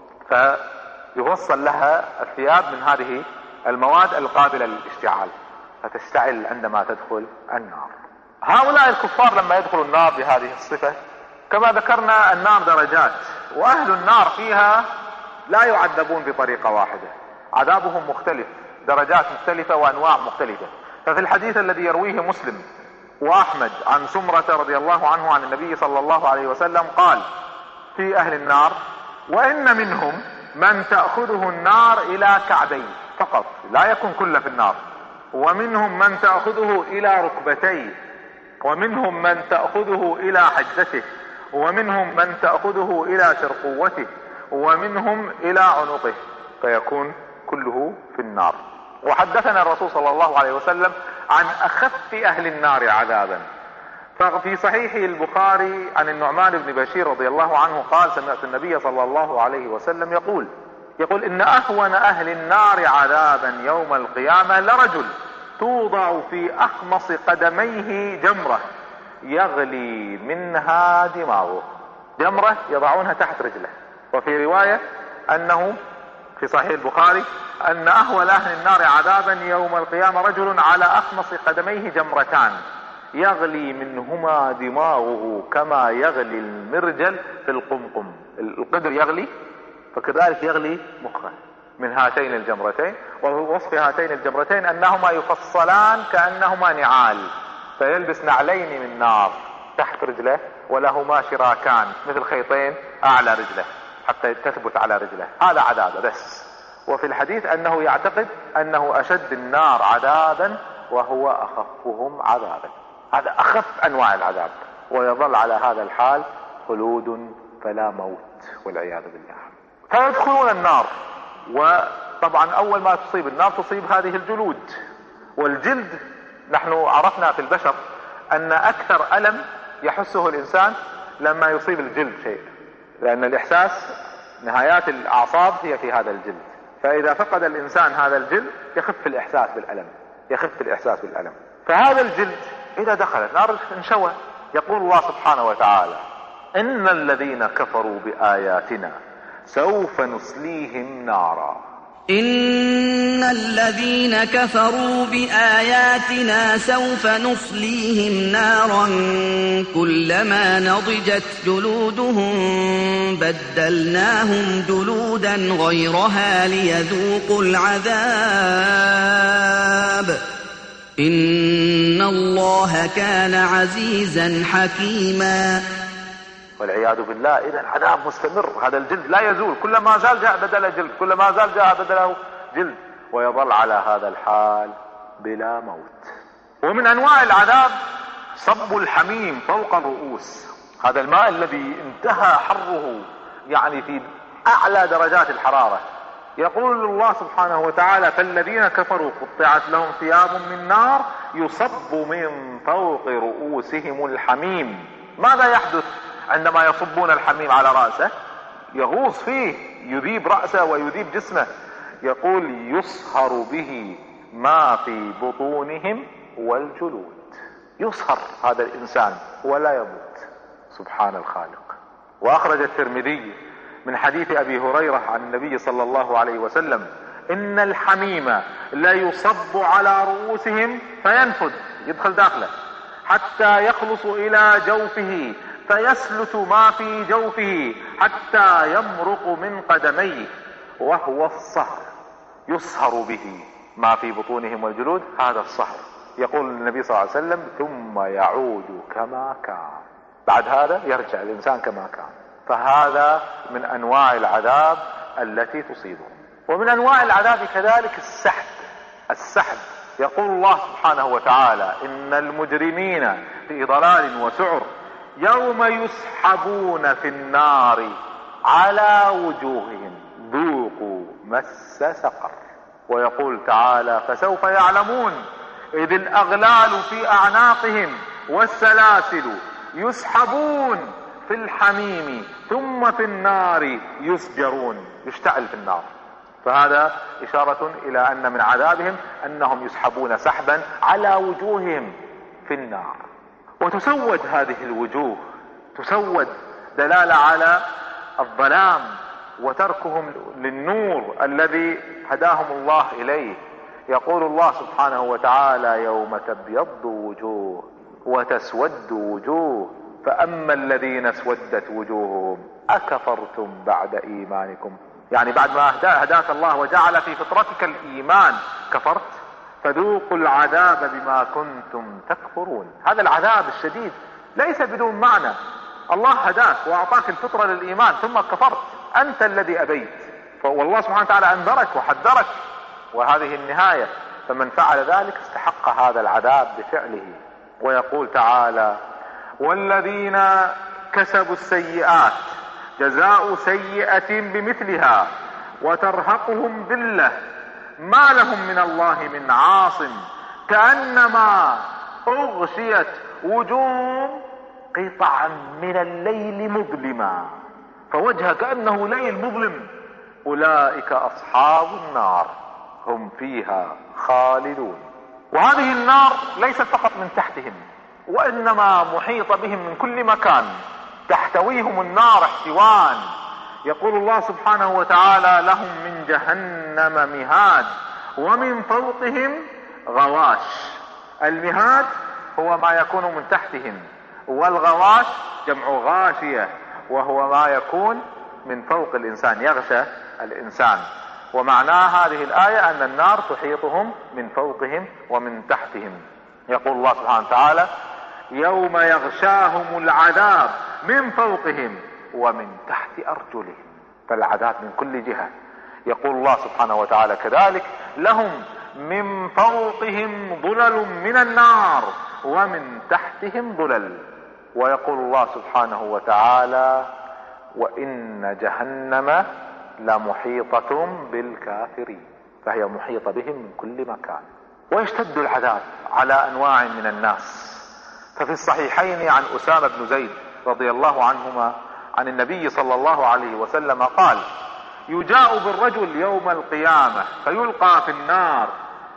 فيوصل لها الثياب من هذه المواد القابلة للاشتعال فتشتعل عندما تدخل النار. هؤلاء الكفار لما يدخلوا النار بهذه الصفة كما ذكرنا النار درجات، وأهل النار فيها لا يعذبون بطريقة واحدة، عذابهم مختلف، درجات مختلفة وأنواع مختلفة. ففي الحديث الذي يرويه مسلم وأحمد عن سمرة رضي الله عنه عن النبي صلى الله عليه وسلم قال في أهل النار وإن منهم من تأخذه النار إلى كعبيه فقط لا يكون كله في النار، ومنهم من تأخذه إلى ركبتيه، ومنهم من تأخذه إلى حجته، ومنهم من تأخذه إلى شرقوته، ومنهم إلى عنقه، فيكون كله في النار. وحدثنا الرسول صلى الله عليه وسلم عن اخف اهل النار عذابا. ففي صحيح البخاري عن النعمان بن بشير رضي الله عنه قال: سمعت النبي صلى الله عليه وسلم يقول ان اهون اهل النار عذابا يوم القيامة لرجل توضع في اخمص قدميه جمرة يغلي منها دماغه. جمرة يضعونها تحت رجله. وفي رواية انه في صحيح البخاري ان اهون اهل النار عذابا يوم القيامة رجل على اخمص قدميه جمرتان يغلي منهما دماغه كما يغلي المرجل في القمقم. القدر يغلي، فكذلك يغلي مخه من هاتين الجمرتين. ووصف هاتين الجمرتين انهما يفصلان كانهما نعال، فيلبس نعلين من نار تحت رجله ولهما شراكان مثل خيطين اعلى رجله حتى تثبت على رجله. هذا عذابه بس. وفي الحديث انه يعتقد انه اشد النار عذابا وهو اخفهم عذابا. هذا اخف انواع العذاب، ويظل على هذا الحال خلود فلا موت والعياذ بالله. فيدخلون النار، وطبعا اول ما تصيب النار تصيب هذه الجلود والجلد. نحن عرفنا في البشر ان اكثر الم يحسه الانسان لما يصيب الجلد شيء، لان الاحساس نهايات الاعصاب هي في هذا الجلد. فاذا فقد الانسان هذا الجلد يخف الاحساس بالالم. فهذا الجلد اذا دخل النار انشوى. يقول الله سبحانه وتعالى: ان الذين كفروا باياتنا سوف نصليهم نارا. إن الذين كفروا بآياتنا سوف نصليهم نارا كلما نضجت جلودهم بدلناهم جلودا غيرها ليذوقوا العذاب إن الله كان عزيزا حكيما. والعياذ بالله. إذا العذاب مستمر، هذا الجلد لا يزول، كلما زال جاء بدله جلد، كلما زال جاء بدله جلد، ويظل على هذا الحال بلا موت. ومن انواع العذاب صب الحميم فوق الرؤوس. هذا الماء الذي انتهى حره يعني في اعلى درجات الحرارة. يقول الله سبحانه وتعالى: فالذين كفروا قطعت لهم ثياب من نار يصب من فوق رؤوسهم الحميم. ماذا يحدث عندما يصبون الحميم على رأسه؟ يغوص فيه، يذيب رأسه ويذيب جسمه. يقول: يصهر به ما في بطونهم والجلود. يصهر هذا الإنسان ولا يموت. سبحان الخالق. وأخرج الترمذي من حديث أبي هريرة عن النبي صلى الله عليه وسلم: إن الحميم لا يصب على رؤوسهم فينفذ، يدخل داخله حتى يخلص إلى جوفه فيسلت ما في جوفه حتى يمرق من قدميه، وهو الصهر. يصهر به ما في بطونهم والجلود، هذا الصهر. يقول النبي صلى الله عليه وسلم: ثم يعود كما كان. بعد هذا يرجع الإنسان كما كان. فهذا من أنواع العذاب التي تصيبهم. ومن أنواع العذاب كذلك السحب. يقول الله سبحانه وتعالى: إن المجرمين في ضلال وسعر يوم يسحبون في النار على وجوههم ذوقوا مس سقر. ويقول تعالى: فسوف يعلمون إذ الأغلال في أعناقهم والسلاسل يسحبون في الحميم ثم في النار يسجرون. يشتعل في النار. فهذا إشارة إلى أن من عذابهم أنهم يسحبون سحبا على وجوههم في النار. وتسود هذه الوجوه، تسود دلالة على الظلام وتركهم للنور الذي هداهم الله إليه. يقول الله سبحانه وتعالى: يوم تبيض وجوه وتسود وجوه فأما الذين اسودت وجوههم أكفرتم بعد إيمانكم. يعني بعد ما هداك الله وجعل في فطرتك الإيمان كفرت، فذوقوا العذاب بما كنتم تكفرون. هذا العذاب الشديد ليس بدون معنى. الله هداك وأعطاك الفطرة للإيمان ثم كفرت، أنت الذي أبيت. والله سبحانه وتعالى أنذرك وحذرك، وهذه النهاية. فمن فعل ذلك استحق هذا العذاب بفعله. ويقول تعالى: والذين كسبوا السيئات جزاء سيئة بمثلها وترهقهم ذلة ما لهم من الله من عاصم كأنما أغشيت وجوه قطعا من الليل مظلما، فوجهه كأنه ليل مظلم. أولئك أصحاب النار هم فيها خالدون. وهذه النار ليست فقط من تحتهم، وإنما محيطة بهم من كل مكان، تحتويهم النار احتواء. يقول الله سبحانه وتعالى لهم من جهنم مهاد ومن فوقهم غواش. المهاد هو ما يكون من تحتهم، والغواش جمع غاشية وهو ما يكون من فوق الإنسان، يغشى الإنسان. ومعناها هذه الآية أن النار تحيطهم من فوقهم ومن تحتهم. يقول الله سبحانه وتعالى يوم يغشاهم العذاب من فوقهم ومن تحت أرجلهم، فالعذاب من كل جهة. يقول الله سبحانه وتعالى كذلك لهم من فوقهم ظلل من النار ومن تحتهم ظلل. ويقول الله سبحانه وتعالى وإن جهنم لمحيطة بالكافرين، فهي محيطة بهم من كل مكان. ويشتد العذاب على أنواع من الناس. ففي الصحيحين عن أسامة بن زيد رضي الله عنهما عن النبي صلى الله عليه وسلم قال يجاء بالرجل يوم القيامة فيلقى في النار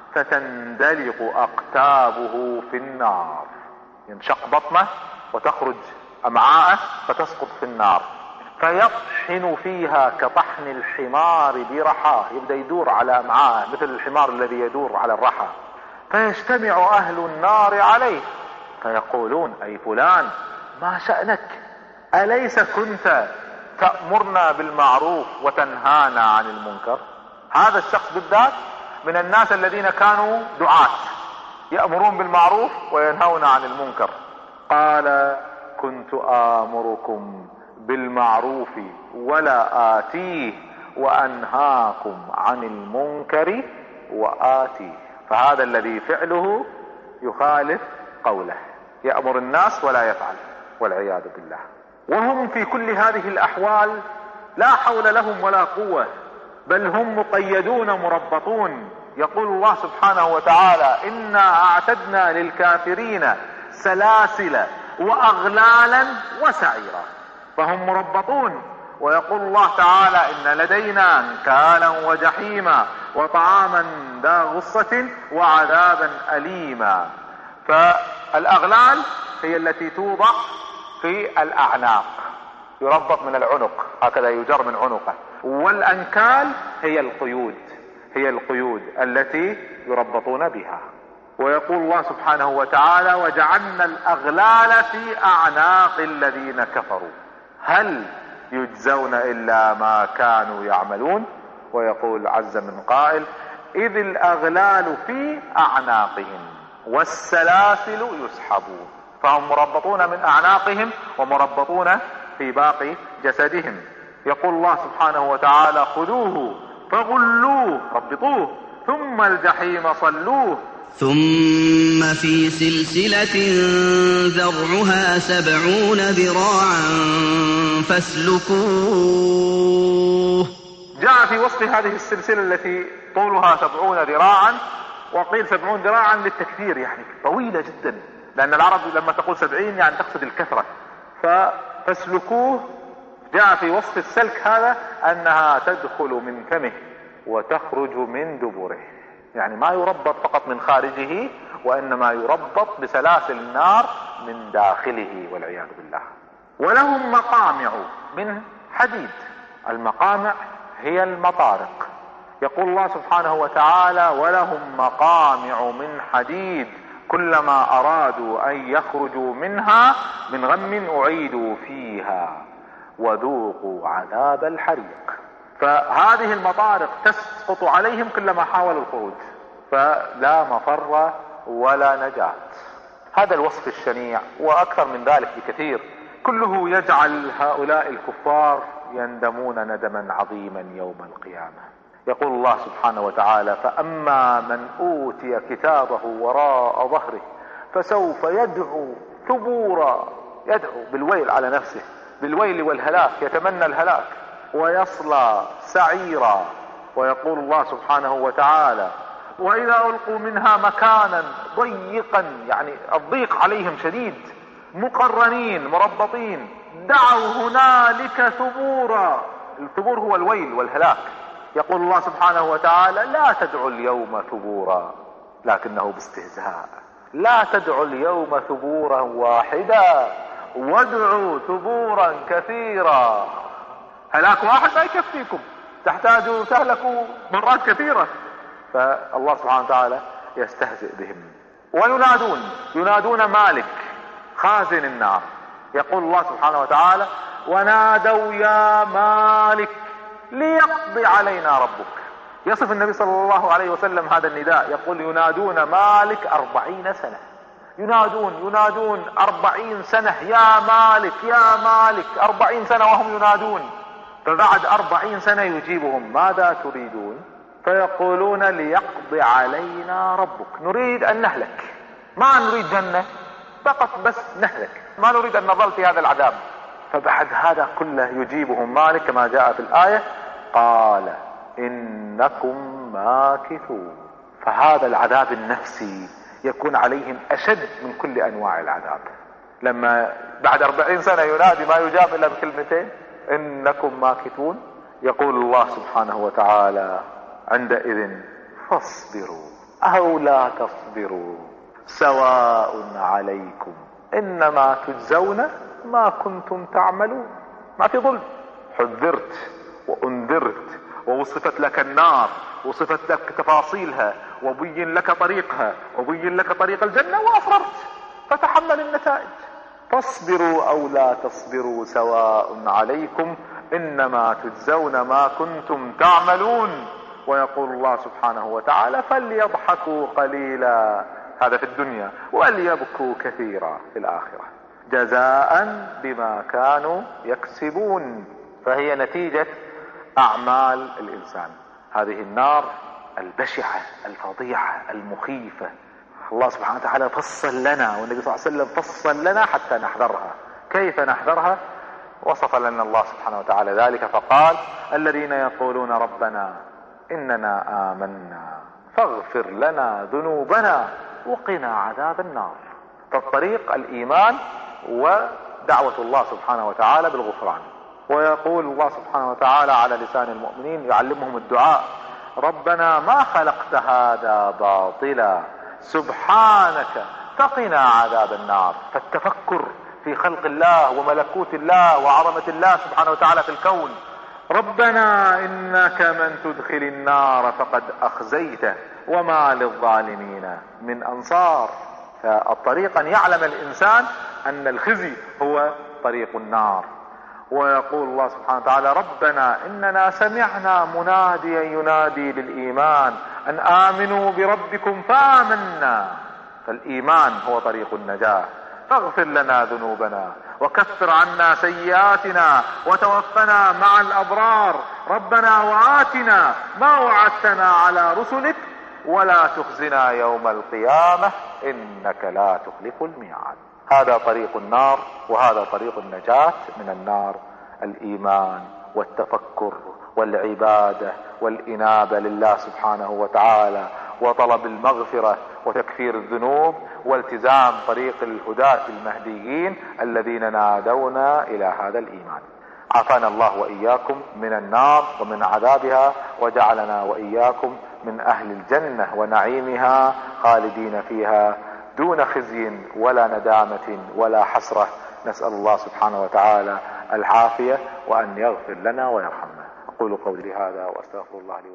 فتندلق أقتابه في النار، ينشق بطنه وتخرج أمعاءه فتسقط في النار، فيطحن فيها كطحن الحمار برحاه، يبدأ يدور على أمعاءه مثل الحمار الذي يدور على الرحى. فيجتمع أهل النار عليه فيقولون أي فلان ما شأنك؟ أليس كنت تأمرنا بالمعروف وتنهانا عن المنكر؟ هذا الشخص بالذات من الناس الذين كانوا دعاة يأمرون بالمعروف وينهون عن المنكر. قال كنت آمركم بالمعروف ولا آتيه وأنهاكم عن المنكر وآتيه. فهذا الذي فعله يخالف قوله، يأمر الناس ولا يفعل والعياذ بالله. وهم في كل هذه الأحوال لا حول لهم ولا قوة، بل هم مقيدون مربطون. يقول الله سبحانه وتعالى إنا أعتدنا للكافرين سلاسل وأغلالا وسعيرا، فهم مربطون. ويقول الله تعالى إن لدينا أنكالا وجحيما وطعاما ذا غصة وعذابا أليما. فالأغلال هي التي توضع في الأعناق، يربط من العنق هكذا يجر من عنقه. والأنكال هي القيود التي يربطون بها. ويقول الله سبحانه وتعالى وجعلنا الأغلال في أعناق الذين كفروا هل يجزون إلا ما كانوا يعملون. ويقول عز من قائل إذ الأغلال في أعناقهم والسلاسل يسحبون. فهم مربطون من أعناقهم ومربطون في باقي جسدهم. يقول الله سبحانه وتعالى خذوه فغلوه، ربطوه، ثم الجحيم صلوه، ثم في سلسلة ذرعها 70 ذراعا فاسلكوه. جاء في وصف هذه السلسلة التي طولها 70 ذراعا، وقيل 70 ذراعا للتكثير، يعني طويلة جدا، لأن العرب لما تقول 70 يعني تقصد الكثرة. فاسلكوه جاء في وصف السلك هذا أنها تدخل من فمه وتخرج من دبره، يعني ما يربط فقط من خارجه وإنما يربط بسلاسل النار من داخله والعياذ بالله. ولهم مقامع من حديد. المقامع هي المطارق. يقول الله سبحانه وتعالى ولهم مقامع من حديد كلما أرادوا أن يخرجوا منها من غم أعيدوا فيها وذوقوا عذاب الحريق. فهذه المطارق تسقط عليهم كلما حاولوا الخروج، فلا مفر ولا نجاة. هذا الوصف الشنيع وأكثر من ذلك بكثير كله يجعل هؤلاء الكفار يندمون ندما عظيما يوم القيامة. يقول الله سبحانه وتعالى فأما من أوتي كتابه وراء ظهره فسوف يدعو ثبورا، يدعو بالويل على نفسه، بالويل والهلاك، يتمنى الهلاك، ويصلى سعيرا. ويقول الله سبحانه وتعالى: وإذا ألقوا منها مكانا ضيقا، يعني الضيق عليهم شديد، مقرنين مربطين، دعوا هنالك ثبورا. الثبور هو الويل والهلاك. يقول الله سبحانه وتعالى: لا تدعوا اليوم ثبورا، لكنه باستهزاء. لا تدعوا اليوم ثبورا واحدا وادعوا ثبورا كثيرا. هلاك واحد ما يكفيكم، تحتاجوا تهلكوا مرات كثيرة. فالله سبحانه وتعالى يستهزئ بهم. ينادون مالك خازن النار. يقول الله سبحانه وتعالى: ونادوا يا مالك ليقضي علينا ربك. يصف النبي صلى الله عليه وسلم هذا النداء، يقول: ينادون مالك 40 سنة، ينادون 40 سنة يا مالك يا مالك، 40 سنة وهم ينادون. فبعد 40 سنة يجيبهم: ماذا تريدون؟ فيقولون: ليقضي علينا ربك. نريد ان نهلك، ما نريد جنة، فقط بس نهلك، ما نريد ان نظل في هذا العذاب. فبعد هذا كله يجيبهم مالك كما جاء في الآية: قال انكم ماكثون. فهذا العذاب النفسي يكون عليهم اشد من كل انواع العذاب. لما بعد 40 سنة ينادي ما يجاب الا بكلمتين: انكم ماكثون. يقول الله سبحانه وتعالى عندئذ: فاصبروا او لا تصبروا سواء عليكم انما تجزون ما كنتم تعملون. ما في ظلم. حذرت وانذرت ووصفت لك النار، وصفت لك تفاصيلها، وبين لك طريقها، وبين لك طريق الجنة، واصررت فتحمل النتائج. فاصبروا او لا تصبروا سواء عليكم انما تجزون ما كنتم تعملون. ويقول الله سبحانه وتعالى: فليضحكوا قليلا، هذا في الدنيا، وليبكوا كثيرا في الآخرة، جزاء بما كانوا يكسبون. فهي نتيجة أعمال الإنسان. هذه النار البشعة الفظيعة المخيفة، الله سبحانه وتعالى فصل لنا، والنبي صلى الله عليه وسلم فصل لنا حتى نحذرها. كيف نحذرها؟ وصف لنا الله سبحانه وتعالى ذلك فقال: الذين يقولون ربنا إننا آمنا فاغفر لنا ذنوبنا وقنا عذاب النار. فالطريق الإيمان ودعوة الله سبحانه وتعالى بالغفران. ويقول الله سبحانه وتعالى على لسان المؤمنين، يعلمهم الدعاء: ربنا ما خلقت هذا باطلا سبحانك فقنا عذاب النار. فالتفكر في خلق الله وملكوت الله وعظمة الله سبحانه وتعالى في الكون. ربنا إنك من تدخل النار فقد أخزيته وما للظالمين من أنصار. فالطريق أن يعلم الإنسان أن الخزي هو طريق النار. ويقول الله سبحانه وتعالى: ربنا إننا سمعنا مناديا ينادي للإيمان أن آمنوا بربكم فآمنا. فالإيمان هو طريق النجاة. فاغفر لنا ذنوبنا وكفر عنا سيئاتنا وتوفنا مع الأبرار. ربنا وآتنا ما وعدتنا على رسلك ولا تخزنا يوم القيامة إنك لا تخلف الميعاد. هذا طريق النار وهذا طريق النجاة من النار: الإيمان والتفكر والعبادة والإنابة لله سبحانه وتعالى وطلب المغفرة وتكفير الذنوب والتزام طريق الهداة المهديين الذين نادونا إلى هذا الإيمان. عافانا الله وإياكم من النار ومن عذابها، وجعلنا وإياكم من أهل الجنة ونعيمها خالدين فيها دون خزي ولا ندامة ولا حسرة. نسأل الله سبحانه وتعالى العافية وأن يغفر لنا ويرحمنا. أقول قولي هذا وأستغفر الله لي